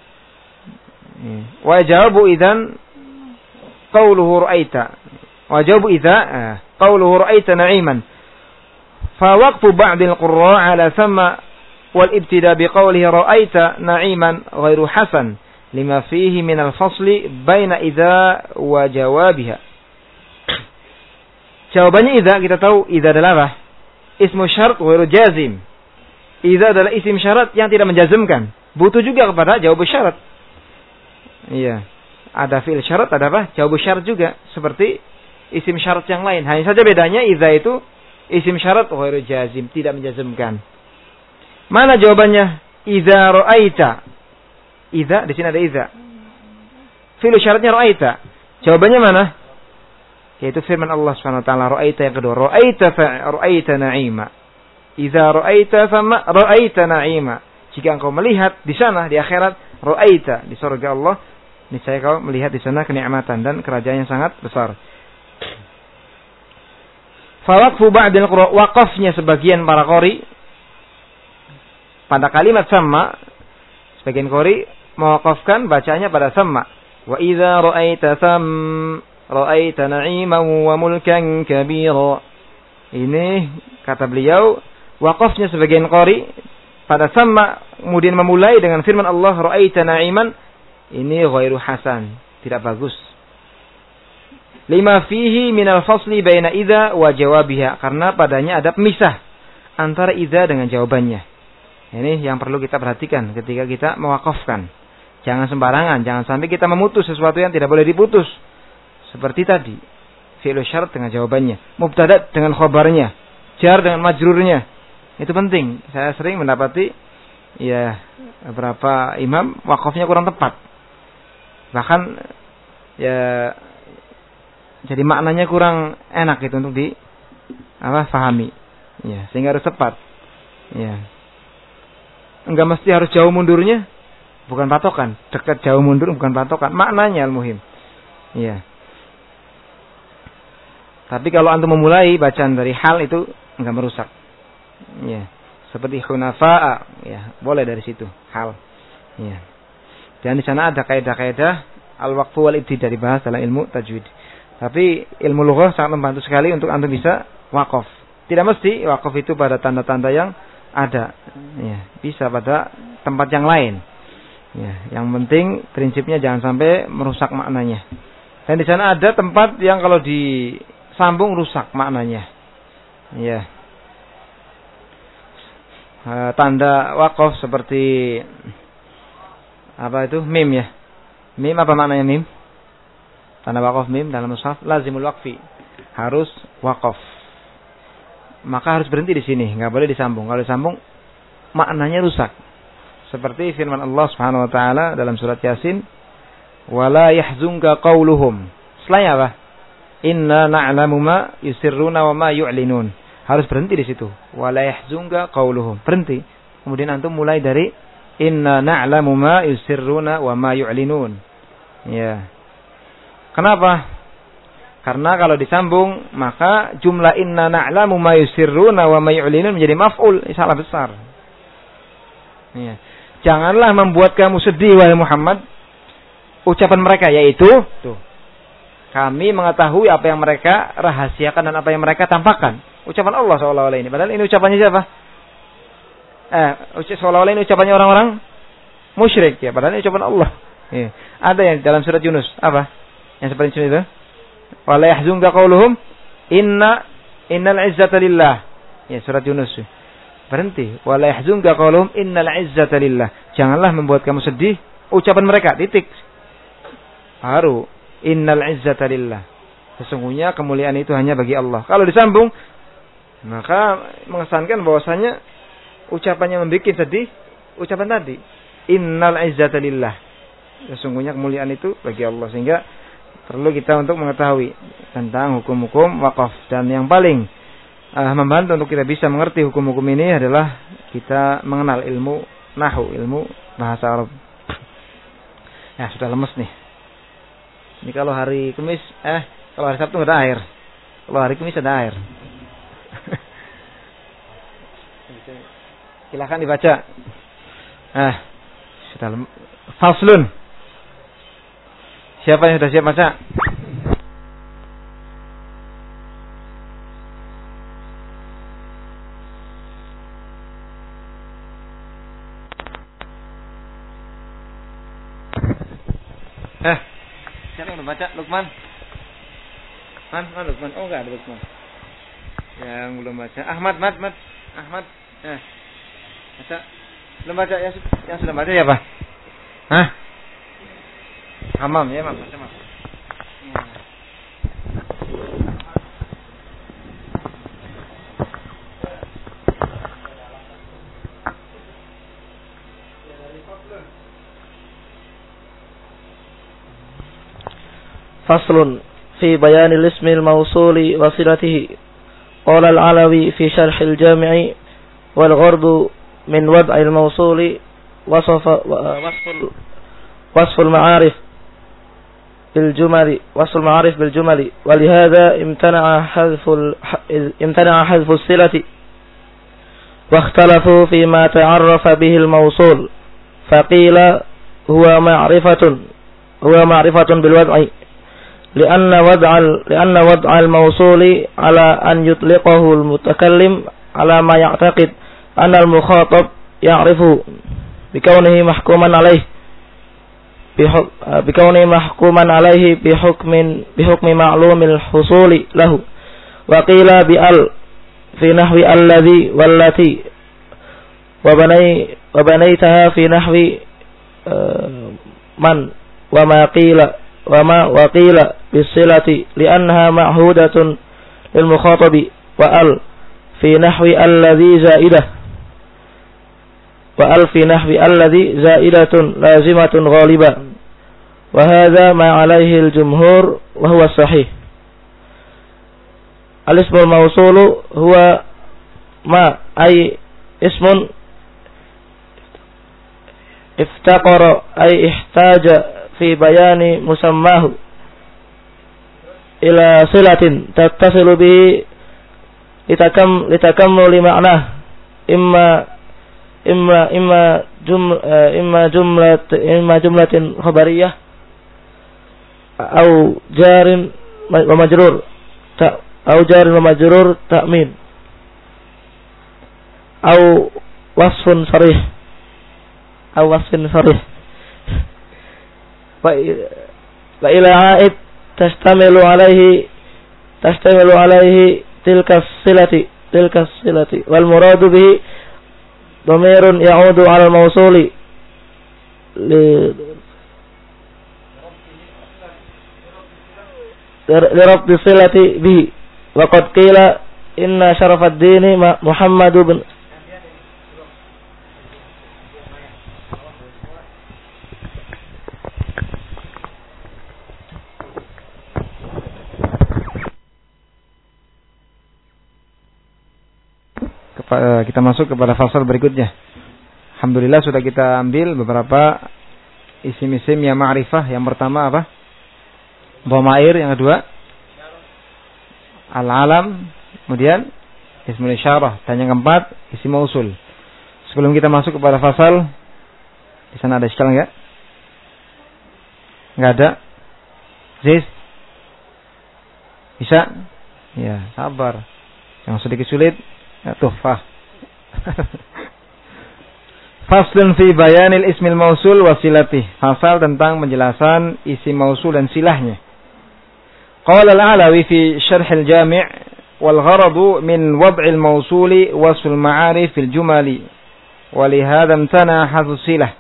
Wa jawabu idzan qawluhu ra'aita. Wa jawabu idza qawluhu ra'aita na'iman. Fa waqfu ba'dil qurra' ala samma wal ibtida bi qawlihi ra'aita na'iman ghairu hasan lima fihi min al-fasli baina idza wa jawabiha. Jawabannya idza, kita tahu idza adalah apa? Ismu syarat wa jazim. Idza adalah isim syarat yang tidak menjazmkan. Butuh juga kepada jawab syarat. Iya. Ada fi'il syarat, ada apa? Jawab syarat juga. Seperti isim syarat yang lain. Hanya saja bedanya idza itu Isim syarat ghairu jazim, tidak menjazmkan. Mana jawabannya? Idza ra'aita. Idza, di sini ada idza. Fi'il syaratnya ra'aita. Jawabannya mana? Yaitu firman Allah Subhanahu wa taala, ra'aita yang kedua. Ra'aita fa ra'aita na'ima. Idza ra'aita fa ra'aita na'ima. Jika engkau melihat di sana di akhirat, ra'aita di surga Allah, niscaya kau melihat di sana kenikmatan dan kerajaan yang sangat besar. Fawaqfu ba'dil qura, waqafnya sebagian para qori pada kalimat sama, sebagian qori mewaqafkan bacanya pada sama. Wa idza ra'aita sam ra'aita na'iman wa mulkan kabira. Ini kata beliau, waqafnya sebagian qori pada sama kemudian memulai dengan firman Allah ra'aita na'iman, ini ghairu hasan, tidak bagus. Lima fihi minal fasli baina idza wa jawabiha, karena padanya ada pemisah antara idza dengan jawabannya. Ini yang perlu kita perhatikan ketika kita mewakafkan. Jangan sembarangan, jangan sampai kita memutus sesuatu yang tidak boleh diputus. Seperti tadi, fi'il syarat dengan jawabannya, mubtada dengan khabarnya, jar dengan majrurnya. Itu penting. Saya sering mendapati ya beberapa imam wakafnya kurang tepat. Bahkan ya jadi maknanya kurang enak itu untuk di apa fahami. Ya, sehingga harus tepat. Ya. Enggak mesti harus jauh mundurnya, bukan patokan. Dekat jauh mundur bukan patokan. Maknanya al-muhim. Ya. Tapi kalau antum memulai bacaan dari hal itu enggak merusak. Ya. Seperti hunafa'a, ya, boleh dari situ hal. Ya. Dan di sana ada kaidah-kaidah al-waqfu wal ibtida dibahas dalam ilmu tajwid. Tapi ilmu lughah sangat membantu sekali untuk antum bisa wakaf. Tidak mesti wakaf itu pada tanda-tanda yang ada. Ya, bisa pada tempat yang lain. Ya, yang penting prinsipnya jangan sampai merusak maknanya. Dan di sana ada tempat yang kalau disambung rusak maknanya. Ya. E, tanda wakaf seperti apa itu? Mim ya. Mim apa maknanya mim? Tanda wakaf mim dalam mushaf lazimul waqfi, harus wakaf. Maka harus berhenti di sini, nggak boleh disambung. Kalau disambung maknanya rusak. Seperti firman Allah Subhanahu wa taala dalam surat Yasin, "Wala yahzunka qauluhum." Setelahnya apa? "Inna na'lamu ma yusirruna wa ma yu'linun." Harus berhenti di situ. "Wala yahzunka qauluhum." Berhenti. Kemudian antum mulai dari "Inna na'lamu ma yusirruna wa ma yu'linun." Ya. Kenapa? Karena kalau disambung maka jumlah inna na'lamu ma yusirruna wa ma yu'linun menjadi maf'ul, salah besar. Ya. Janganlah membuat kamu sedih wahai Muhammad. Ucapan mereka yaitu tuh. Kami mengetahui apa yang mereka rahasiakan dan apa yang mereka tampakkan. Ucapan Allah seolah-olah ini. Padahal ini ucapannya siapa? Eh, seolah-olah ini ucapannya orang-orang musyrik ya. Padahal ini ucapan Allah. Ya. Ada yang dalam surat Yunus apa? Yang seperti itu. Wala yahzunka qauluhum inna innal izzata lillah. Ya, surat Yunus. Berhenti. Wala yahzunka qauluhum innal izzata lillah. Janganlah membuat kamu sedih ucapan mereka. Titik. Baru innal izzata lillah. Sesungguhnya kemuliaan itu hanya bagi Allah. Kalau disambung maka mengesankan bahwasanya ucapannya membuat sedih ucapan tadi. Innal izzata lillah. Sesungguhnya kemuliaan itu bagi Allah, sehingga perlu kita untuk mengetahui tentang hukum-hukum wakaf. Dan yang paling uh, membantu untuk kita bisa mengerti hukum-hukum ini adalah kita mengenal ilmu nahwu, ilmu bahasa Arab. Ya, sudah lemes nih. Ini kalau hari Kamis, eh kalau hari Sabtu nggak ada air. Kalau hari Kamis ada air. Silakan dibaca. Ah, sudah lemes. Faslun. Siapa yang sudah siap baca? Eh, siapa yang udah baca? Lukman? Man, man, Lukman. Oh, enggak ada Lukman. Yang belum baca. Ahmad, Mat, Mat. Ahmad. Eh. Baca. Belum baca. Yang, yang sudah baca siapa? Hah? Hamam ya, Mam. Baca, Mam. فصل في بيان الاسم الموصول وصلته. قال العلوي في شرح الجامع: والغرض من وضع الموصول وصف وصف وصف المعارف بالجمل وصف المعارف بالجمل، ولهذا امتنع حذف امتنع حذف الصلة. واختلفوا فيما تعرف به الموصول، فقيل هو معرفة هو معرفة بالوضع، لأن وضع لأن وضع الموصول على أن يطلقه المتكلم على ما يعتقد أن المخاطب يعرفه بكونه محكوما عليه بكونه محكوما عليه بحكم بحكم معلوم الحصول له. وقيل بأل في نحو الذي والتي، وبني وبنيتها في نحو من، وما قيل وما وقيل بالصلة لأنها معهودة للمخاطب، وأل في نحو الذي زائدة وأل في نحو الذي زائدة لازمة غالبة، وهذا ما عليه الجمهور وهو الصحيح. الاسم الموصول هو ما أي اسم افتقر أي احتاج في بيان مسماه إلى صلة تتصل به لتكم لتكمل معناه، إما إما إما جملة إما جملة إما جملة خبرية أو جار ومجرور أو جار ومجرور تأمين أو وصف صريح أو وصف صريح وإلى عائد تشتمل عليه تشتمل عليه تلك الصلة تلك الصلة والمراد به ضمير يعود على الموصول لربط الصلة به. وقد قيل إن شرف الدين محمد بن Kita masuk kepada fasal berikutnya. Alhamdulillah sudah kita ambil beberapa isim-isim yang ma'rifah. Yang pertama apa? Dhamair. Yang kedua al-alam. Kemudian ismul isyarah. Dan yang keempat isim mausul. Sebelum kita masuk kepada fasal, di sana ada iskal enggak? Enggak ada. Zis? Bisa? Ya, sabar. Yang sedikit sulit tuhfah. Faslun fi bayanil ismil mausul wa silatih. Fasal tentang penjelasan isim mausul dan silahnya. Qala al-Alawi fi syarh al-Jami' wal gharadu min wad'il mausuli wasful ma'arif fil jumali wa li hadha imtana hadhu silah.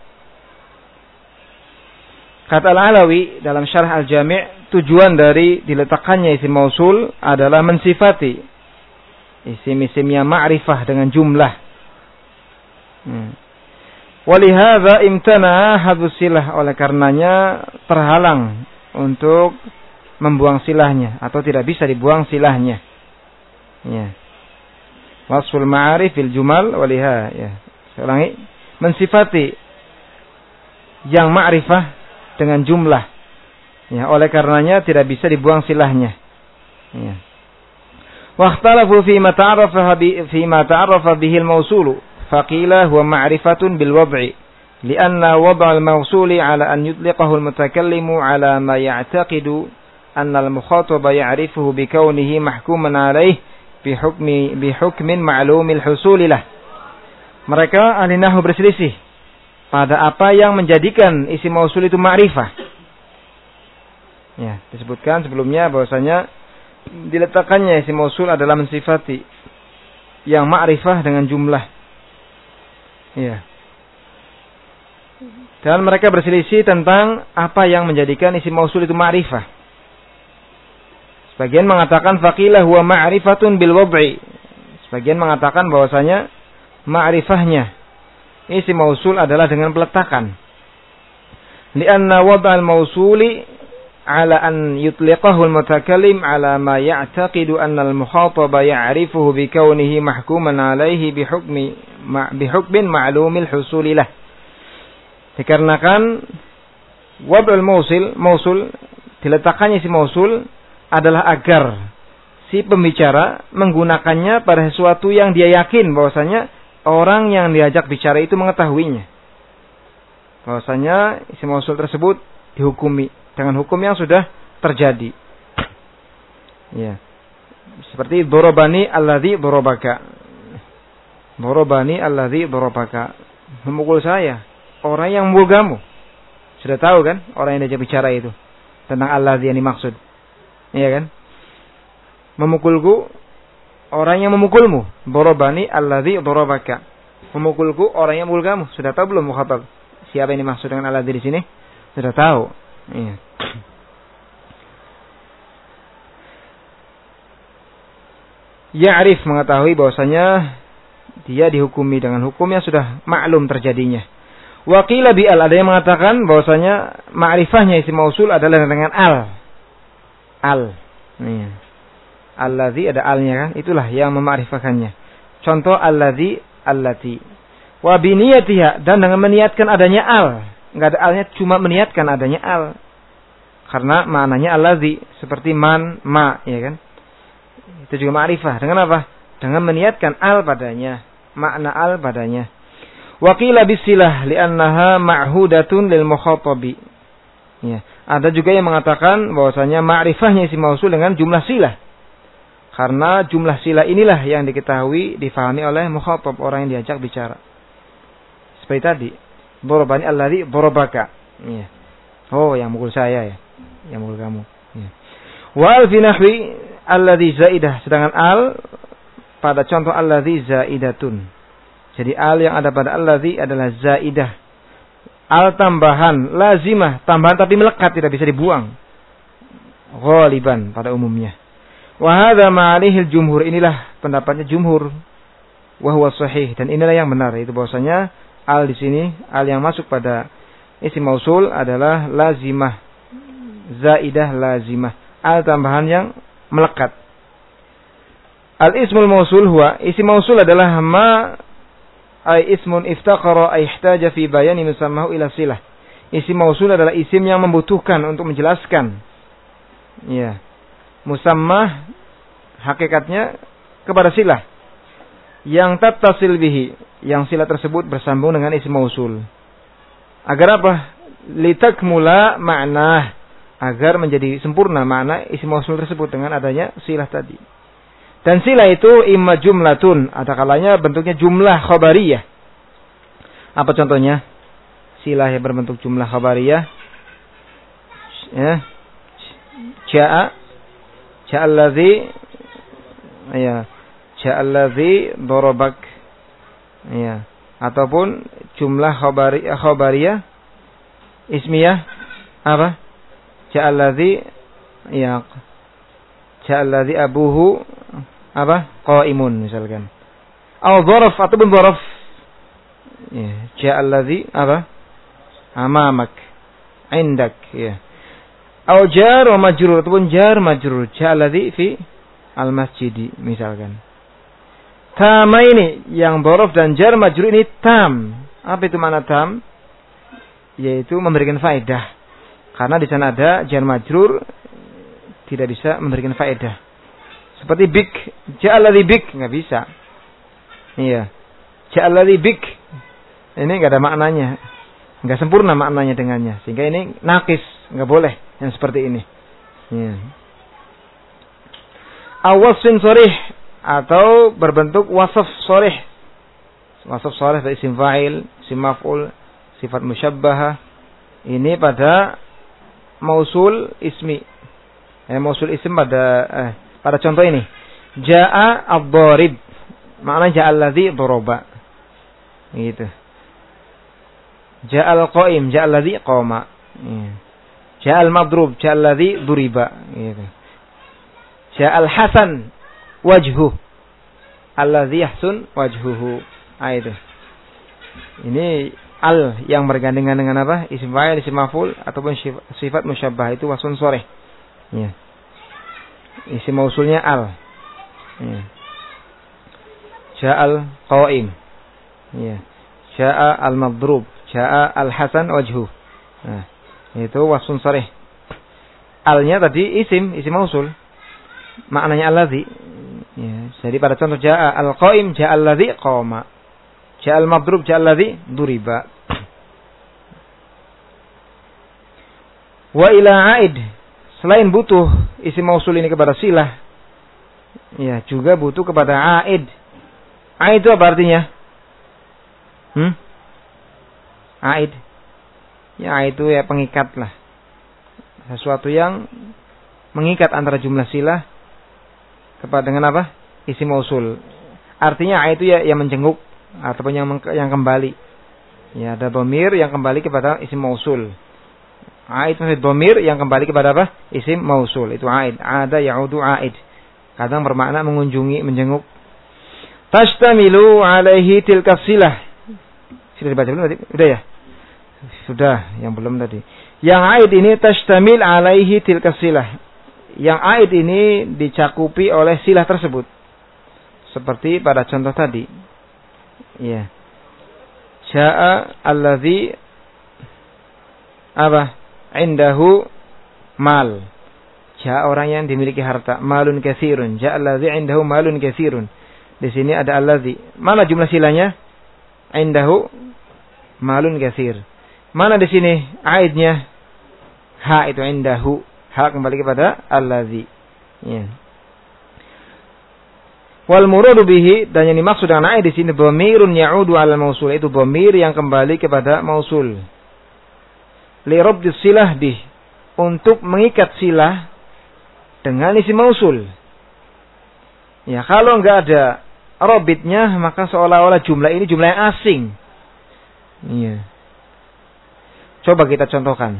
Kata al-Alawi dalam syarh al-Jami', tujuan dari diletakkannya isim mausul adalah mensifati isim-isim yang ma'rifah dengan jumlah. Hmm. Walihadza imtana hadhu silah, oleh karenanya terhalang untuk membuang silahnya atau tidak bisa dibuang silahnya. Ya. Wasful ma'arif fil jumal waliha, ya. Saya ulangi, mensifati yang ma'rifah dengan jumlah. Ya, oleh karenanya tidak bisa dibuang silahnya. Ya. واختلفوا فيما تعرف فيما تعرف به الموصول فقيل هو معرفة بالوضع لأن وضع الموصول على أن يطلقه المتكلم على ما يعتقد أن المخاطب يعرفه بكونه محكوما عليه بحكم بحكم معلوم الحصول له. Mereka ahli nahwu berselisih pada apa yang menjadikan isim mausul itu ma'rifah. Ya, disebutkan sebelumnya bahwasanya diletakkannya isim mausul adalah mensifati yang ma'rifah dengan jumlah. Ya. Dan mereka berselisih tentang apa yang menjadikan isim mausul itu ma'rifah. Sebagian mengatakan faqilah huwa ma'rifatun bil wad'i. Sebagian mengatakan bahwasanya ma'rifahnya isim mausul adalah dengan peletakan. Lianna wad'al mausuli ala an yutliqahu al-mutakallim ala ma ya'taqidu anna al-mukhataba ya'rifuhu bi kaunihi mahkuman alaihi bi hukmi ma, bi hukmin ma'lumil husulilah. Dikarenakan wad'ul mausul mausul diletakkannya si mausul adalah agar si pembicara menggunakannya pada sesuatu yang dia yakin bahwasanya orang yang diajak bicara itu mengetahuinya. Bahwasanya isim mausul tersebut dihukumi dengan hukum yang sudah terjadi. Ya. Seperti dorobani alladzi dorobaka. Dorobani alladzi dorobaka. Memukul saya orang yang memukul kamu. Sudah tahu kan orang yang diajak bicara itu tentang alladzi yang dimaksud. Iya kan? Memukulku orang yang memukulmu. Dorobani alladzi dorobaka. Memukulku orang yang memukul kamu. Sudah tahu belum mukhatab? Siapa yang dimaksud dengan alladzi di sini? Sudah tahu. Iya. Ya'rif mengetahui bahwasanya dia dihukumi dengan hukum yang sudah maklum terjadinya. Wa qila bi al, ada yang mengatakan bahwasanya ma'rifahnya isim mausul adalah dengan al. Al. Iya. Alladzi ada alnya kan? Itulah yang memakrifahkannya. Contoh alladzi allati. Wa biniyatiha, dan dengan meniatkan adanya al. Enggak ada alnya, cuma meniatkan adanya al. Karena maknanya alladzi seperti man, ma, ya kan? Itu juga ma'rifah. Dengan apa? Dengan meniatkan al padanya, makna al padanya. Wa qila bisilah li'annaha ma'hudatun lil mukhatabi. Ya, ada juga yang mengatakan bahwasanya ma'rifahnya isim mausul dengan jumlah silah. Karena jumlah silah inilah yang diketahui, difahami oleh mukhatab, orang yang diajak bicara. Seperti tadi, dorobani alladzi dorobaka. Ya. Oh, yang mukul saya ya. Yang mukul kamu. Ya. Wa al fi nahwi alladzi zaidah, sedangkan al pada contoh alladzi zaidatun. Jadi al yang ada pada alladzi adalah zaidah. Al tambahan, lazimah, tambahan tapi melekat, tidak bisa dibuang. Ghaliban pada umumnya. Wa hadza ma'alihil jumhur, inilah pendapatnya jumhur. Wa huwa sahih, dan inilah yang benar, itu bahwasanya al di sini, al yang masuk pada isim mausul adalah lazimah, zaidah lazimah, al tambahan yang melekat. Al ismul mausul huwa, isim mausul adalah ma ay ismun iftaqara ay ihtaja fi bayani musammahu ila silah. Isim mausul adalah isim yang membutuhkan untuk menjelaskan. Ya. Musammah hakikatnya kepada silah yang tattasil bihi, yang silah tersebut bersambung dengan isim mausul. Agar apa? Litakmula ma'nah, agar menjadi sempurna makna isim mausul tersebut dengan adanya silah tadi. Dan silah itu imma jumlatun, ada kalanya bentuknya jumlah khabariyah. Apa contohnya? Silah yang berbentuk jumlah khabariyah. Ya. Ja'a Ja'alladzi, ya, ja'alladzi dorobak, ya, ataupun jumlah khabariyah, khabariyah ismiyah apa? Ja'alladzi, ya, ja'alladzi abuhu apa? Qaimun misalkan. Atau dzaraf ataupun dzaraf. Ya, ja'alladzi apa? Amamak, indak, ya. Au jar wa majrur, ataupun jar majrur, ja'alladzi fi al-masjidi misalkan. Tama ini yang dhorof dan jar majrur ini tam. Apa itu makna tam? Yaitu memberikan faedah. Karena di sana ada jar majrur tidak bisa memberikan faedah. Seperti bik, ja'alladzi bik, enggak bisa. Iya. Ja'alladzi bik. Ini enggak ada maknanya. Enggak sempurna maknanya dengannya. Sehingga ini naqis, enggak boleh yang seperti ini. Ya. Awasfin sharih, atau berbentuk wasaf sharih. Wasaf sharih dari isim fa'il, isim maf'ul, sifat musyabbahah. Ini pada mausul ismi. Eh, mausul isim pada eh, pada contoh ini. Ja'a ad-dharib. Makna ja'alladzi daraba. Gitu. Ja'al qa'im, ja'alladzi qama. Ya. Ja'al madrub, ja'alladzi duriba, gitu. Ja'al hasan wajhuh, alladzi yahsun wajhuhu. Ah, itu. Ini al yang bergandengan dengan apa? Isim fa'il, isim maf'ul ataupun sifat musyabbah itu wasfun sharih. Ya. Isim mausulnya al. Ya. Ja'al qa'im. Ya. Ja'a al-madrub, ja'a al-hasan wajhu. Nah, itu wasfun sharih. Alnya tadi isim, isim mausul. Maknanya alladzi. Ya, jadi pada contoh ja'a al-qa'im, ja'a alladzi qama. Ja'a al-madrub, ja'a alladzi duriba. Wa ila aid, selain butuh isim mausul ini kepada silah, ya juga butuh kepada aid. Aid itu apa artinya? Hmm? Aid. Ya itu ya pengikat lah. Sesuatu yang mengikat antara jumlah silah kepada dengan apa? Isim mausul. Artinya aid itu ya yang menjenguk ataupun yang yang kembali. Ya ada dhamir yang kembali kepada isim mausul. Aid maksud dhamir yang kembali kepada apa? Isim mausul. Itu aid. Ada ya'udu aid. Kadang bermakna mengunjungi, menjenguk. Tashtamilu alaihi tilka silah. Sudah dibaca belum tadi? Sudah ya? Sudah, yang belum tadi. Yang aid ini tashtamil alaihi tilka silah. Yang aid ini dicakupi oleh silah tersebut. Seperti pada contoh tadi. Ya. Ja'a alladzi apa? Indahu mal. Ja'a orang yang dimiliki harta, malun katsirun. Ja'a alladzi indahu malun katsirun. Di sini ada alladzi. Mana jumlah silahnya? Indahu malun katsir. Mana di sini aidnya? Ha itu indahu. Ha kembali kepada alladzi. Ya. Wal muradu bihi, dan yang dimaksud dengan aid di sini dhamirun ya'udu 'ala mausul, itu dhamir yang kembali kepada mausul. Li rabdi silah bih, untuk mengikat silah dengan isim mausul. Ya, kalau enggak ada robitnya, maka seolah-olah jumlah ini jumlah yang asing. Iya. Coba kita contohkan.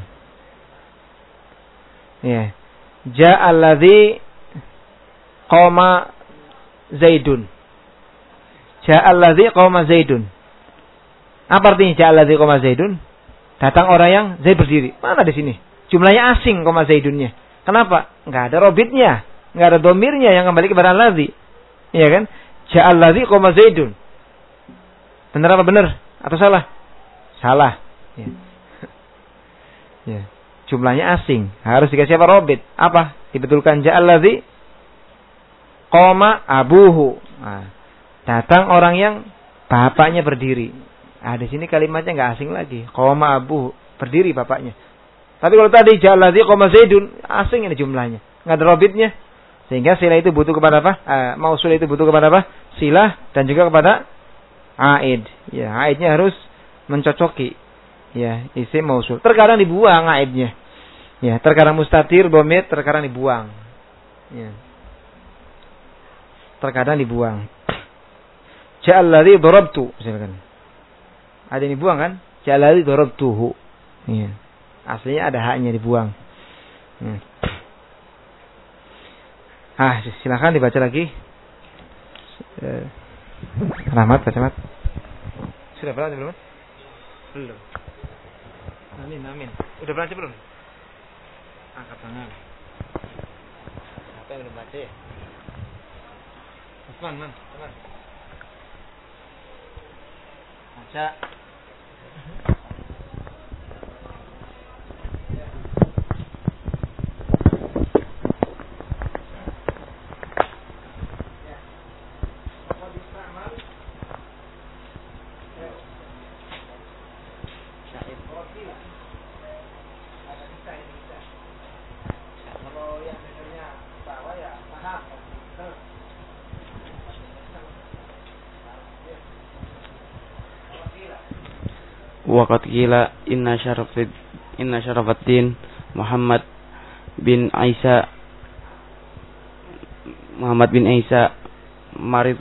Ya. Ja'al ladzi qama Zaidun. Ja'al ladzi qama Zaidun. Apa artinya ja'al ladzi qama Zaidun? Datang orang yang Zaid berdiri. Mana di sini? Jumlahnya asing qama Zaidunnya. Kenapa? Enggak ada robitnya, enggak ada dhamirnya yang kembali kepada ladzi. Iya kan? Ja'al ladzi qama Zaidun. Benar apa benar? Atau salah? Salah. Ya. Ya. Jumlahnya asing. Harus dikasih apa? Robit. Apa? Dibetulkan ja'al ladzi qama abuhu. Nah, datang orang yang bapaknya berdiri. Ah, di sini kalimatnya enggak asing lagi. Qama abuhu, berdiri bapaknya. Tapi kalau tadi ja'al ladzi qama Zaidun, asing ini jumlahnya. Enggak ada robitnya. Sehingga silah itu butuh kepada apa? Uh, mausul itu butuh kepada apa? Silah dan juga kepada aid. Ya, aidnya harus mencocoki. Ya, isim mausul. Terkadang dibuang aidnya. Ya, terkadang mustatir, dhamir, terkadang dibuang. Ya. Terkadang dibuang. Ja'al ladzi darabtu, misalkan. Ada yang dibuang kan? Ja'al ladzi darabtuhu. Ya. Aslinya ada haknya dibuang. Ya. Ah, silakan dibaca lagi. Eh, Rahmat, baca Mat. Sudah baca belum? Belum. Amin, amin. Udah baca belum? Angkat tangan. Siapa yang belum baca? Osman, man, teman. Baca. Waqad qila inna syarafid inna syarafaddin Muhammad bin Isa Muhammad bin Isa marid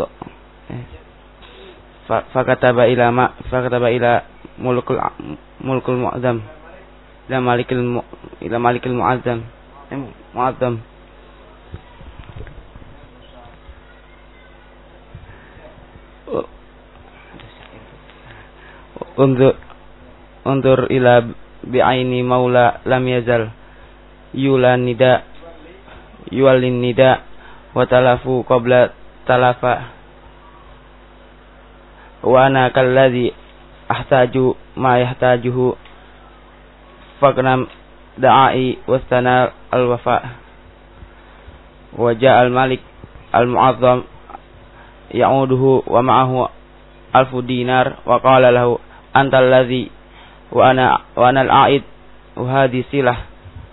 fa fakataba ila ma fakataba ila mulkul mulkul mu'azzam ila malikil ila malikil mu'azzam eh, mu'azzam untuk undur ila bi'aini maula lam yazal yulan nida yualin nida wa talafu qabla talafa wa ana kalladhi ahtaju ma yahtajuhu faqnam da'i wastana al-wafa wa ja'a al-malik al-mu'azzam ya'uduhu wa ma'ahu alfu dinar wa qala lahu anta alladhi wa ana wa ana al-a'id wa hadhi silah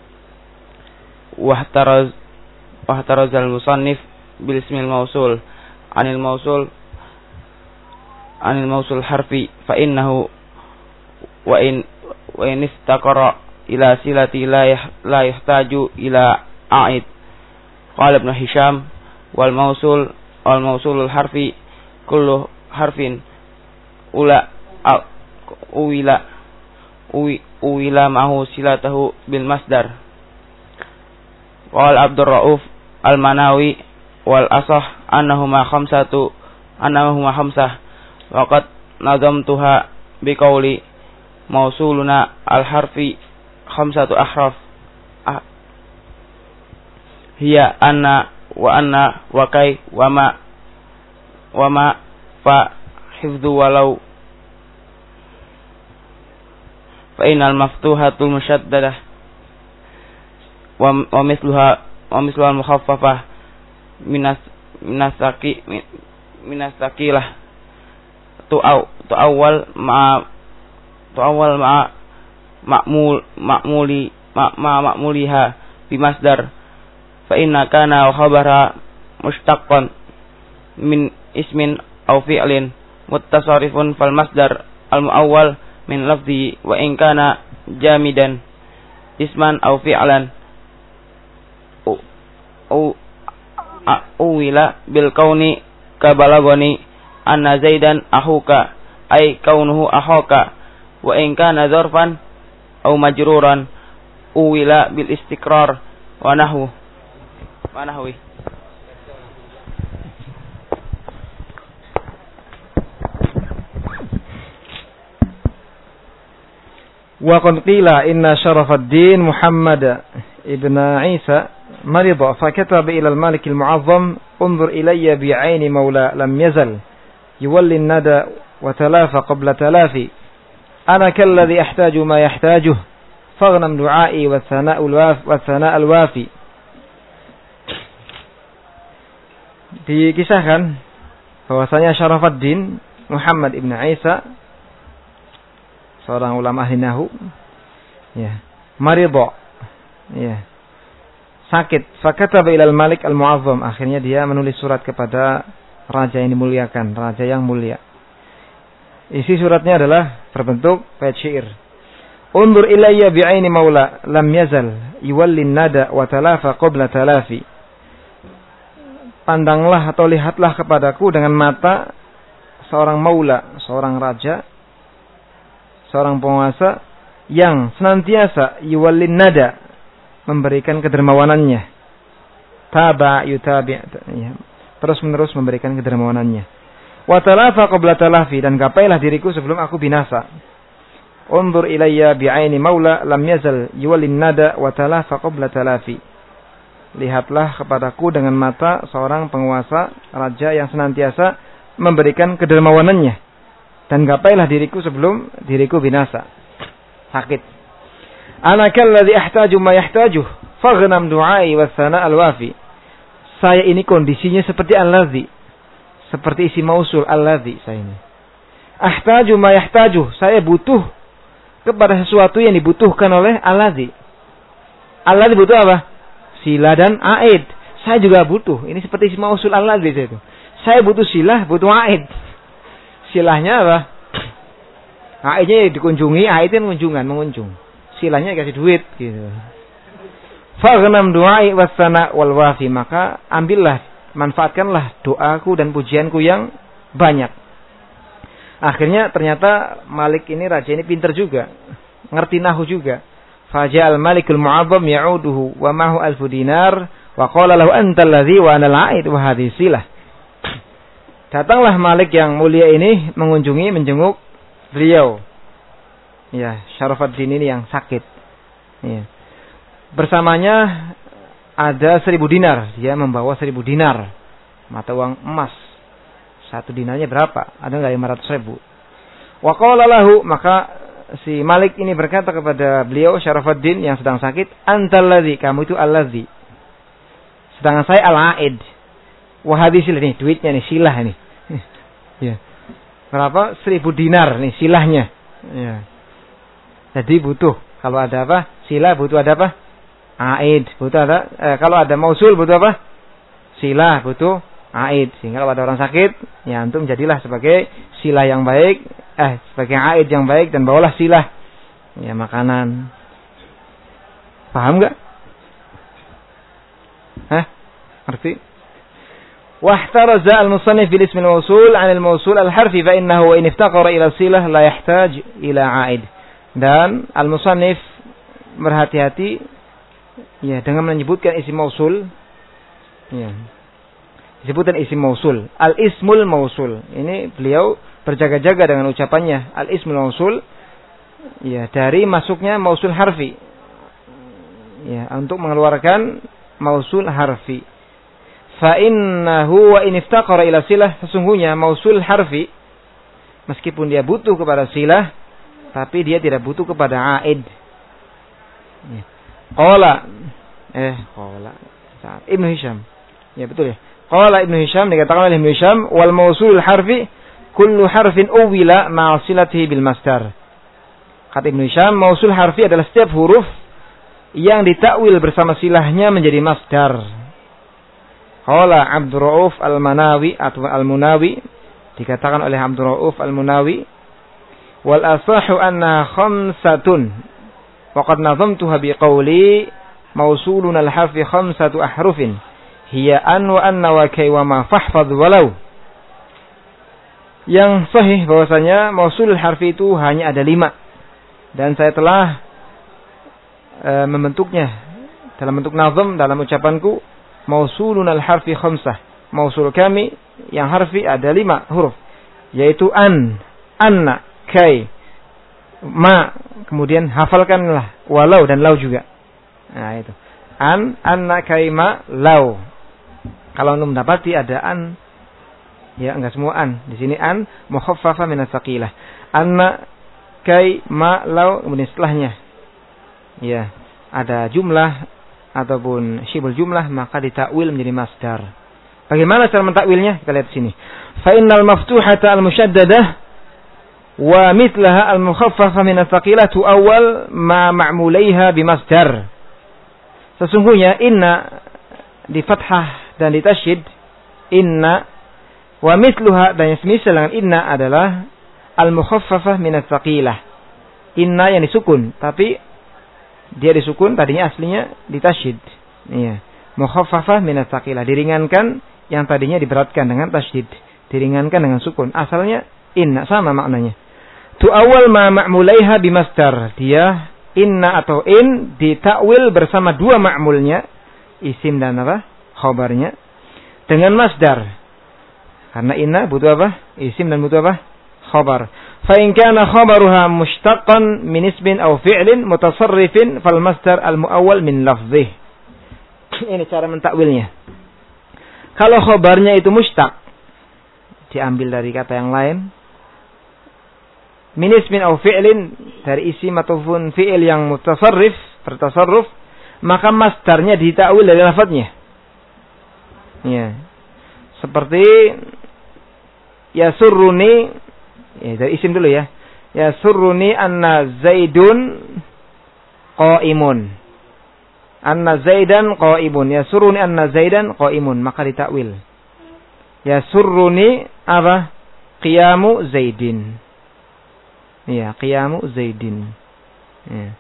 wa ihtaraz wa ihtaraz al-musannif bil ismi al-mawsul anil mawsul anil mawsul harfi fa innahu wa in wa in istaqara ila silati la la yahtaju ila a'id qala ibn Hisham wal mawsul wal mawsulul harfi kullu harfin ula uwila uwi uwila mahu silatahu bil masdar wal Abdur Rauf al Manawi wal asah annahuma khamsatu annahuma khamsah wa qad nazamtuha biqauli mausuluna al harfi khamsatu ahraf ah, hiya anna wa anna wa kai wa ma wa ma fa hifdhu walau fa innal maftuhatul musyaddadah wa wa misluha wa misluha al mukhaffafah minas minasaki minasakilah tu au tu awal ma tu awal ma ma'mul ma'muli ma ma ma'muliha bi masdar fa inna kana wa khabara mushtaqqan min ismin aw fi'lin muttasarrifun fal masdar al muawwal min lafzi wa in kana jamidan isman aw fi'lan au uwila bil kauni kabalagoni anna zaidan ahuka ay kaunuhu ahuka wa in kana zarfan aw majruran uwila bil istiqrar wa nahwu wa nahwi wa qad qila inna Syarafuddin Muhammad ibn Isa مرض فكتب إلى الملك المعظم انظر إلي بعين مولى لم يزل يولي الندى وتلافى قبل تلافي أنا كالذي أحتاج ما يحتاجه فاغنم دعائي والثناء الوافي, والثناء الوافي. Dikisahkan bahwasanya Syarafuddin Muhammad ibn Isa, seorang ulama ahli nahwu, ya, maridha, ya, sakit. Fakataba ilal Malik al-Mu'azzam. Akhirnya dia menulis surat kepada raja yang dimuliakan, raja yang mulia. Isi suratnya adalah berbentuk bait syair. Undur ilayya bi'aini maula lam yazal yuwalli nada wa talafa qabla talafi. Pandanglah atau lihatlah kepadaku dengan mata seorang maula, seorang raja, seorang penguasa yang senantiasa yuwalli nada, memberikan kedermawanannya, taba yutabi, ya, terus menerus memberikan kedermawanannya. Wa talafa qabla talafi, dan gapailah diriku sebelum aku binasa. Undur ilayya bi'aini maula lam yazal yuwallin nada wa talafa qabla talafi. Lihatlah kepadaku dengan mata seorang penguasa, raja yang senantiasa memberikan kedermawanannya, dan gapailah diriku sebelum diriku binasa. Sakit. Ana kalladhi ahtaju ma yahtajuh faghnam du'ai wassana al-wafi. Saya ini kondisinya seperti alladhi, seperti isi mausul alladhi. Saya ini ahtaju ma yahtajuh, saya butuh kepada sesuatu yang dibutuhkan oleh alladhi. Alladhi butuh apa? Sila dan aid. Saya juga butuh. Ini seperti isi mausul alladhi itu. Saya butuh silah, butuh aid. Silahnya apa? Aidnya dikunjungi, aidnya kunjungan, mengunjung. Silahnya kasih duit gitu. Faghnam du'ai wassana wal wafi, maka ambillah, manfaatkanlah doaku dan pujianku yang banyak. Akhirnya ternyata Malik ini, raja ini pintar juga, ngerti nahwu juga. Faja'al Malikul Mu'azzam ya'uduhu wa mahu alfu dinar wa qala lahu antal ladzi wa ana al-'aid wa hadhihi silah. Datanglah Malik yang mulia ini mengunjungi, menjenguk beliau. Ya, Syarafuddin ini yang sakit. Ya. Bersamanya ada seribu dinar. Dia membawa seribu dinar. Mata uang emas. Satu dinarnya berapa? Ada nggak lima ratus ribu? Wa qala lahu, maka si Malik ini berkata kepada beliau Syarafuddin yang sedang sakit, antal ladzi, kamu itu al-ladzi. Sedangkan saya al-aid. Wah, hadis ini duitnya nih, silah ini. Ya. Berapa? Seribu dinar nih silahnya. Ya. Jadi butuh. Kalau ada apa? Silah butuh ada apa? Aid. Butuh ada. Eh, kalau ada mausul butuh apa? Silah butuh aid. Sehingga kalau ada orang sakit, ya antum jadilah sebagai silah yang baik. Eh, sebagai aid yang baik dan bawalah silah. Ya, makanan. Paham nggak? Hah? Arti? واحترز المصنف بالاسم الموصول عن الموصول الحرفي فإنه وإن افتقر إلى الصلة لا يحتاج إلى عائد. Dan al-musannif berhati-hati ya dengan menyebutkan isim mausul. Ya. Disebutkan isim mausul, al-ismul mausul. Ini beliau berjaga-jaga dengan ucapannya al-ismul mausul ya dari masuknya mausul harfi. Ya, untuk mengeluarkan mausul harfi. Fa innahu wa in iftaqara ila silah, sesungguhnya mausul harfi meskipun dia butuh kepada silah tapi dia tidak butuh kepada aid. Qala eh qala Ibnu Hisham. Ya betul ya. Qala Ibnu Hisham, dikatakan oleh Ibnu Hisham, wal mausul harfi kullu harfin uwila ma'a silatihi bil masdar. Kata Ibnu Hisham, mausul harfi adalah setiap huruf yang ditakwil bersama silahnya menjadi masdar. Qala Abdur Rauf Al-Manawi atau Al-Munawi, dikatakan oleh Abdur Rauf Al-Munawi, wal asahu anna khamsatun wa qad nazamtuha biqawli mausulun al-harfi khamsatu ahrufin hiya an wa anna wa kay wa ma fahfadh walau. Yang sahih bahwasanya mausul harfi itu hanya ada lima, dan saya telah e, membentuknya dalam bentuk nazam dalam ucapanku. Mausulun al-harfi khamsah. Mausul kami yang harfi ada lima huruf. Yaitu an, anna, kai, ma. Kemudian hafalkanlah walau dan lau juga. Nah itu. An, anna, kai, ma, lau. Kalau anda mendapati ada an. Ya enggak semua an. Di sini an, mukhaffafa min as-saqilah. Anna, kai, ma, lau. Kemudian setelahnya. Ya. Ada jumlah ataupun syibul jumlah, maka ditakwil menjadi masdar. Bagaimana cara mentakwilnya? Kita lihat sini. Fa innal maftuhata al-musyaddadah wa mithlaha al-mukhaffafa min as-saqilah tu'awwal ma ma'mulaiha bi masdar. Sesungguhnya inna di fathah dan di tasydid, inna wa mithluha dan yang semisal dengan inna adalah al-mukhaffafah min as-saqilah. Inna yang disukun, tapi dia disukun tadinya aslinya ditasyid. Iya. Mukhaffafah min as-saqilah, diringankan yang tadinya diberatkan dengan tasydid, diringankan dengan sukun. Asalnya inna, sama maknanya. Tu awal ma ma'mulaiha bi masdar. Dia inna atau in ditakwil bersama dua ma'mulnya, isim dan apa? Khabarnya dengan masdar. Karena inna butuh apa? Isim dan butuh apa? Khabar. Fa in kana khabaruha mushtaqqan min ismin aw fi'lin mutasarrifin fal masdar al muawwal min lafdhih. Ini cara mentakwilnya. Kalau khabarnya itu mushtaq, diambil dari kata yang lain, min ismin aw fi'lin, dari isim ataupun fi'il yang mutasarrif, bertasarruf, maka masdarnya ditakwil dari lafadznya. Ya. Seperti yasurruni, ya, dari isim dulu ya. Ya surruni anna Zaidun qaimun. Anna Zaidan qaimun. Ya surruni anna Zaidan qaimun, maka ditakwil. Ya surruni apa? Qiyamu Zaidin. Ya, qiyamu Zaidin. Ya.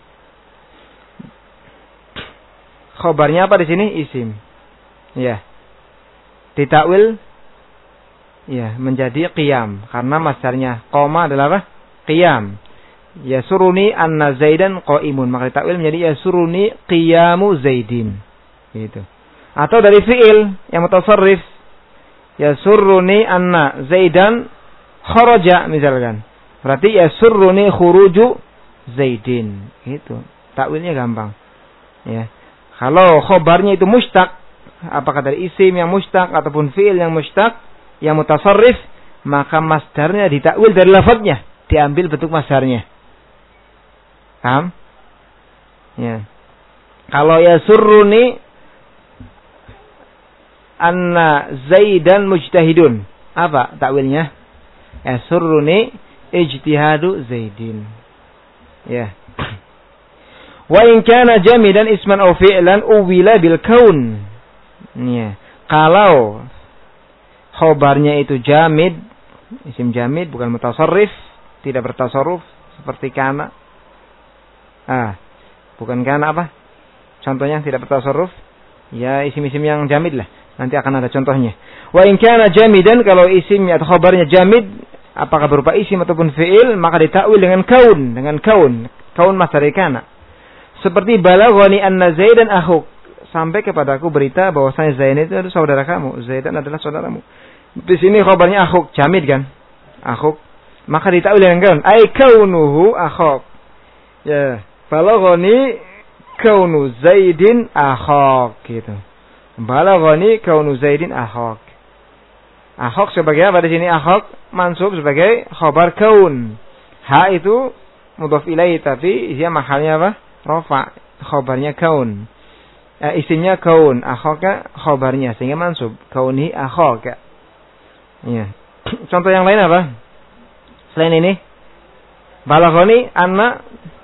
Khabarnya apa di sini? Isim. Ya. Ditakwil ya menjadi qiyam, karena masdarnya qoma adalah apa? Qiyam. Yasuruni anna Zaidan qaimun, maka ditakwil menjadi yasuruni qiyamu Zaidin. Gitu. Atau dari fiil yang mutasarrif, yasuruni anna Zaidan kharaja misalkan. Berarti yasuruni khuruju Zaidin. Itu. Takwilnya gampang. Ya. Kalau khobarnya itu mustaq, apakah dari isim yang mustaq ataupun fi'il yang mustaq, yang mutasarrif, maka masdarnya ditakwil dari lafadznya, diambil bentuk masdarnya. Paham? Ya. Kalau yasurruni anna Zaidan mujtahidun. Apa takwilnya? Yasurruni ijtihadu Zaidin. Ya. Wa in kana jamidan isman aw fi'lan uwila bil kaun. Ya. Kalau khobarnya itu jamid, isim jamid bukan mutasarrif, tidak bertasarruf seperti kana. Ah, bukan kana apa? Contohnya tidak bertasarruf. Ya isim-isim yang jamid lah. Nanti akan ada contohnya. Wa in kana jamidan, kalau isimnya atau khabarnya jamid, apakah berupa isim ataupun fi'il, maka ditakwil dengan kaun, dengan kaun. Kaun masdar kana. Seperti balaghani anna Zaidan akhuk. Sampai kepadaku berita bahwasanya Zaidan itu adalah saudara kamu. Zaidan adalah saudaramu. Di sini khabarnya akhuk, jamid kan? Akhuk. Maka ditakwil dengan kaun. Ai kaunuhu akhuk. Ya, balaghani kaunu Zaidin akhuk gitu. Balaghani kaunu Zaidin akhok. Akhok sebagai apa di sini? Akhok mansub sebagai khabar kaun. Ha itu mudhaf ilaih, tapi dia mahalnya apa? Rafa. Khabarnya kaun. Eh, isimnya kaun. Akhoknya khabarnya sehingga mansub. Kauni akhok. Ya. Contoh yang lain apa? Selain ini, balaghani anna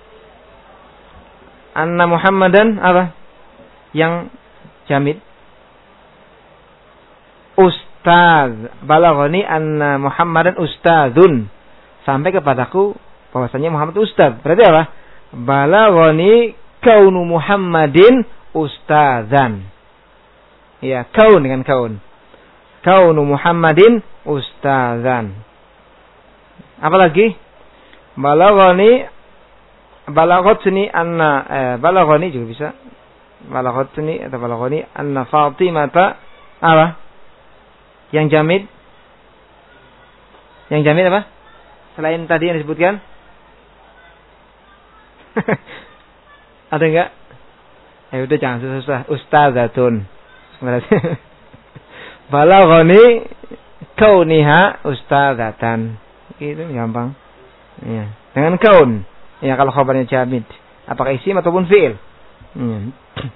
anna Muhammadan apa? Yang jamid. Ustaz, balaghani anna Muhammadan ustadzun. Sampai kepadaku bahwasanya Muhammad ustaz. Berarti apa? Balaghani kaunu Muhammadin ustadzan. Ya, kaun dengan kaun. Kaunu Muhammadin ustadzan. Apalagi? Balaghani balaghatni anna eh, balaghani juga bisa. Balaghatni atau balaghani anna Fatimata apa? Yang jamid? Yang jamid apa? Selain tadi yang disebutkan? Ada enggak? Eh udah jangan susah-susah. Ustazatun. Berarti balaghani kauniha ustazatan. Itu gampang. Ya. Dengan kaun. Ya kalau khabarnya jamid. Apakah isim ataupun fi'il? Ya.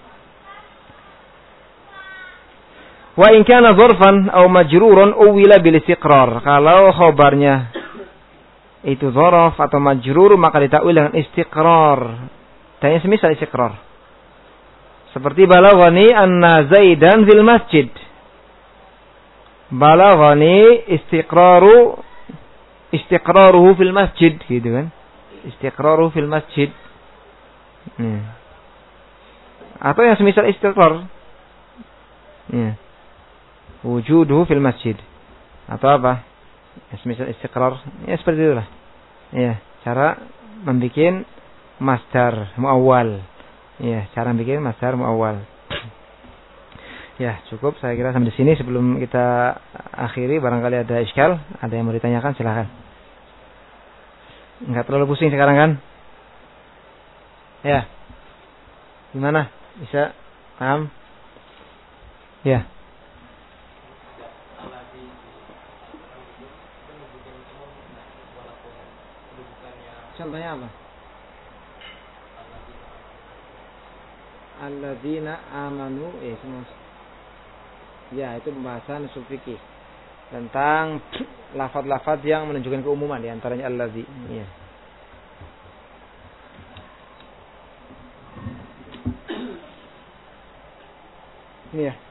Wa in kana dzarfan aw majrurun uwila bil istiqrar. Kalau khabarnya itu dzaraf atau majrur, maka ditakwil dengan istiqrar. Dan yang semisal istiqrar. Seperti balaghani anna Zaidan fil masjid. Balaghani istiqraru istiqraruhu fil masjid, gitu kan? Istiqraruhu fil masjid. Hmm. Atau yang semisal istiqrar. Ya. Wujuduhu fil masjid. Atau apa? Semisal istiqrar. Ya seperti itulah. Ya, cara membuat masdar muawwal. Ya, cara membuat masdar muawwal. Ya, cukup saya kira sampai di sini. Sebelum kita akhiri, barangkali ada iskal, ada yang mau ditanyakan, silakan. Enggak terlalu pusing sekarang kan? Ya. Gimana? Bisa paham? Ya. Contohnya apa? Alladzina amanu, eh semua. Ya, itu pembahasan ushul fikih tentang lafaz-lafaz yang menunjukkan keumuman, di antaranya alladzi. Ya. Ini ya.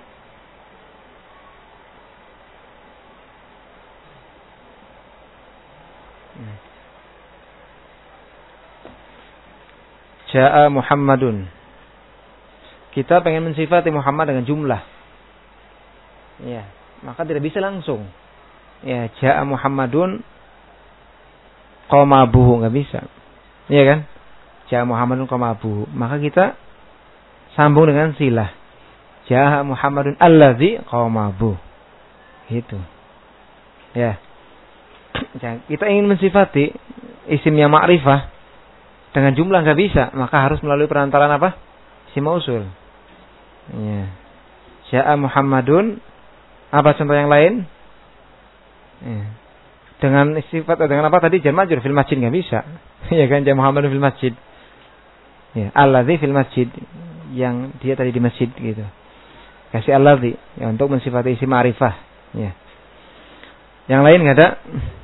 Ja'a Muhammadun. Kita pengen mensifati Muhammad dengan jumlah. Ya, maka tidak bisa langsung. Ya, Ja'a Muhammadun qama abuhu, enggak bisa. Iya kan? Ja'a Muhammadun qama abuhu. Maka kita sambung dengan silah. Ja'a Muhammadun allazi qama abuhu. Gitu. Ya. Kita ingin mensifati isimnya ma'rifah. dengan jumlah nggak bisa, maka harus melalui perantaraan apa? Isim mausul. Ya. Ja'a Muhammadun. Apa contoh yang lain? Ya. Dengan sifat dengan apa tadi? Jar majrur fil masjid nggak bisa. Ya kan, Ja'a Muhammadun fil masjid. Ya, alladzi fil masjid, yang dia tadi di masjid gitu. Kasih alladzi ya, untuk mensifati isim ma'rifah. Ya. Yang lain nggak ada?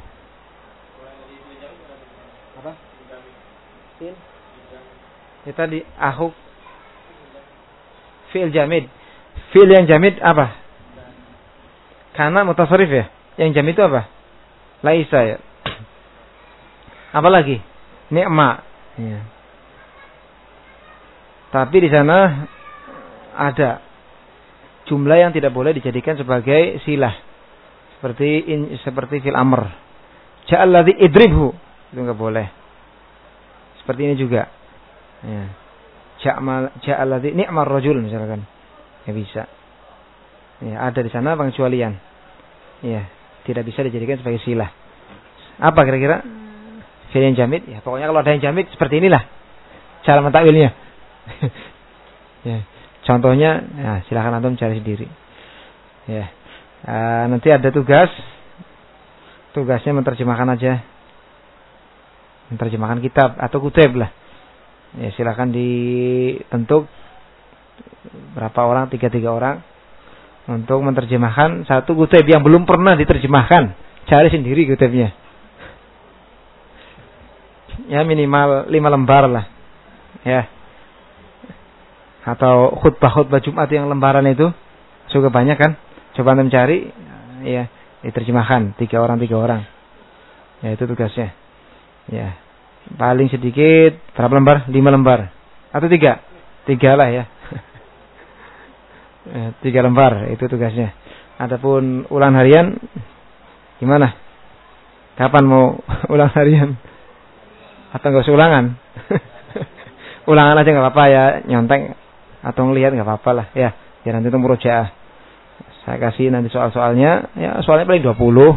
Apa? Fi'il. Ya tadi ahuk fi'il jamid. Fi'il yang jamid apa? Karena mutasarrif ya. Yang jamid itu apa? Laisa ya. Apa lagi? Ni'ma. Ya. Tapi di sana ada jumlah yang tidak boleh dijadikan sebagai silah. Seperti in, seperti fil amr. Ja'al ladzi idribhu. Itu enggak boleh. Seperti ini juga. Ya. Ja'al ladzi ni'mar rajul misalkan. Ya bisa. Ya, ada di sana pengecualian. Ya, tidak bisa dijadikan sebagai silah. Apa kira-kira? Fi'il yang jamid? Ya, pokoknya kalau ada yang jamid seperti inilah cara mentakwilnya. Ya, contohnya, ya, silakan antum cari sendiri. Ya, uh, nanti ada tugas, tugasnya menerjemahkan aja, menerjemahkan kitab atau kutub lah. Ya, silakan dibentuk berapa orang, tiga tiga orang, untuk menerjemahkan satu kutub yang belum pernah diterjemahkan. Cari sendiri kutubnya. Ya minimal lima lembar lah. Ya. Atau khutbah-khutbah Jumat yang lembaran itu suka banyak kan? Coba antum cari, ya, diterjemahkan tiga orang tiga orang. Ya itu tugasnya. Ya, paling sedikit berapa lembar? Lima lembar atau tiga? Tiga lah ya. Ya tiga lembar itu tugasnya. Adapun ulang harian gimana? Kapan mau ulang harian? Atau nggak usah ulangan? Ulangan aja nggak apa-apa ya, nyontek atau ngelihat nggak apa-apa lah ya. Ya nanti itu murojaah. Saya kasih nanti soal-soalnya, ya soalnya paling dua puluh.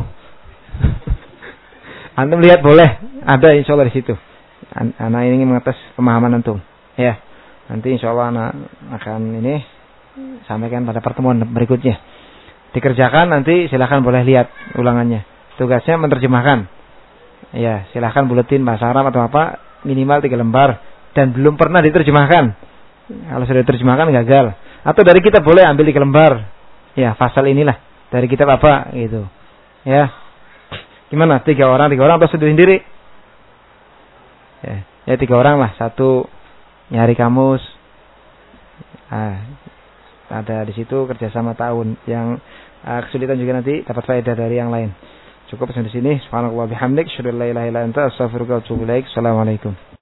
Antum lihat boleh, ada insya Allah di situ. An anak ini mengetes pemahaman antum. Ya, nanti insya Allah anak akan ini sampaikan pada pertemuan berikutnya. Dikerjakan nanti silakan boleh lihat ulangannya. Tugasnya menerjemahkan. Ya, silakan buletin bahasa Arab atau apa minimal tiga lembar dan belum pernah diterjemahkan. Kalau sudah diterjemahkan gagal. Atau dari kitab boleh ambil tiga lembar. Ya, pasal inilah dari kitab apa gitu. Ya. Gimana? Tiga orang, tiga orang atau sendiri-sendiri? Ya, ya tiga orang lah. Satu nyari kamus. Ah, ada di situ kerjasama tahun. Yang ah, kesulitan juga nanti dapat faedah dari yang lain. Cukup sampai di sini. Subhanallah bihamdik, asyhadu an la ilaha illa anta, astaghfiruka wa atubu ilaik. Assalamualaikum.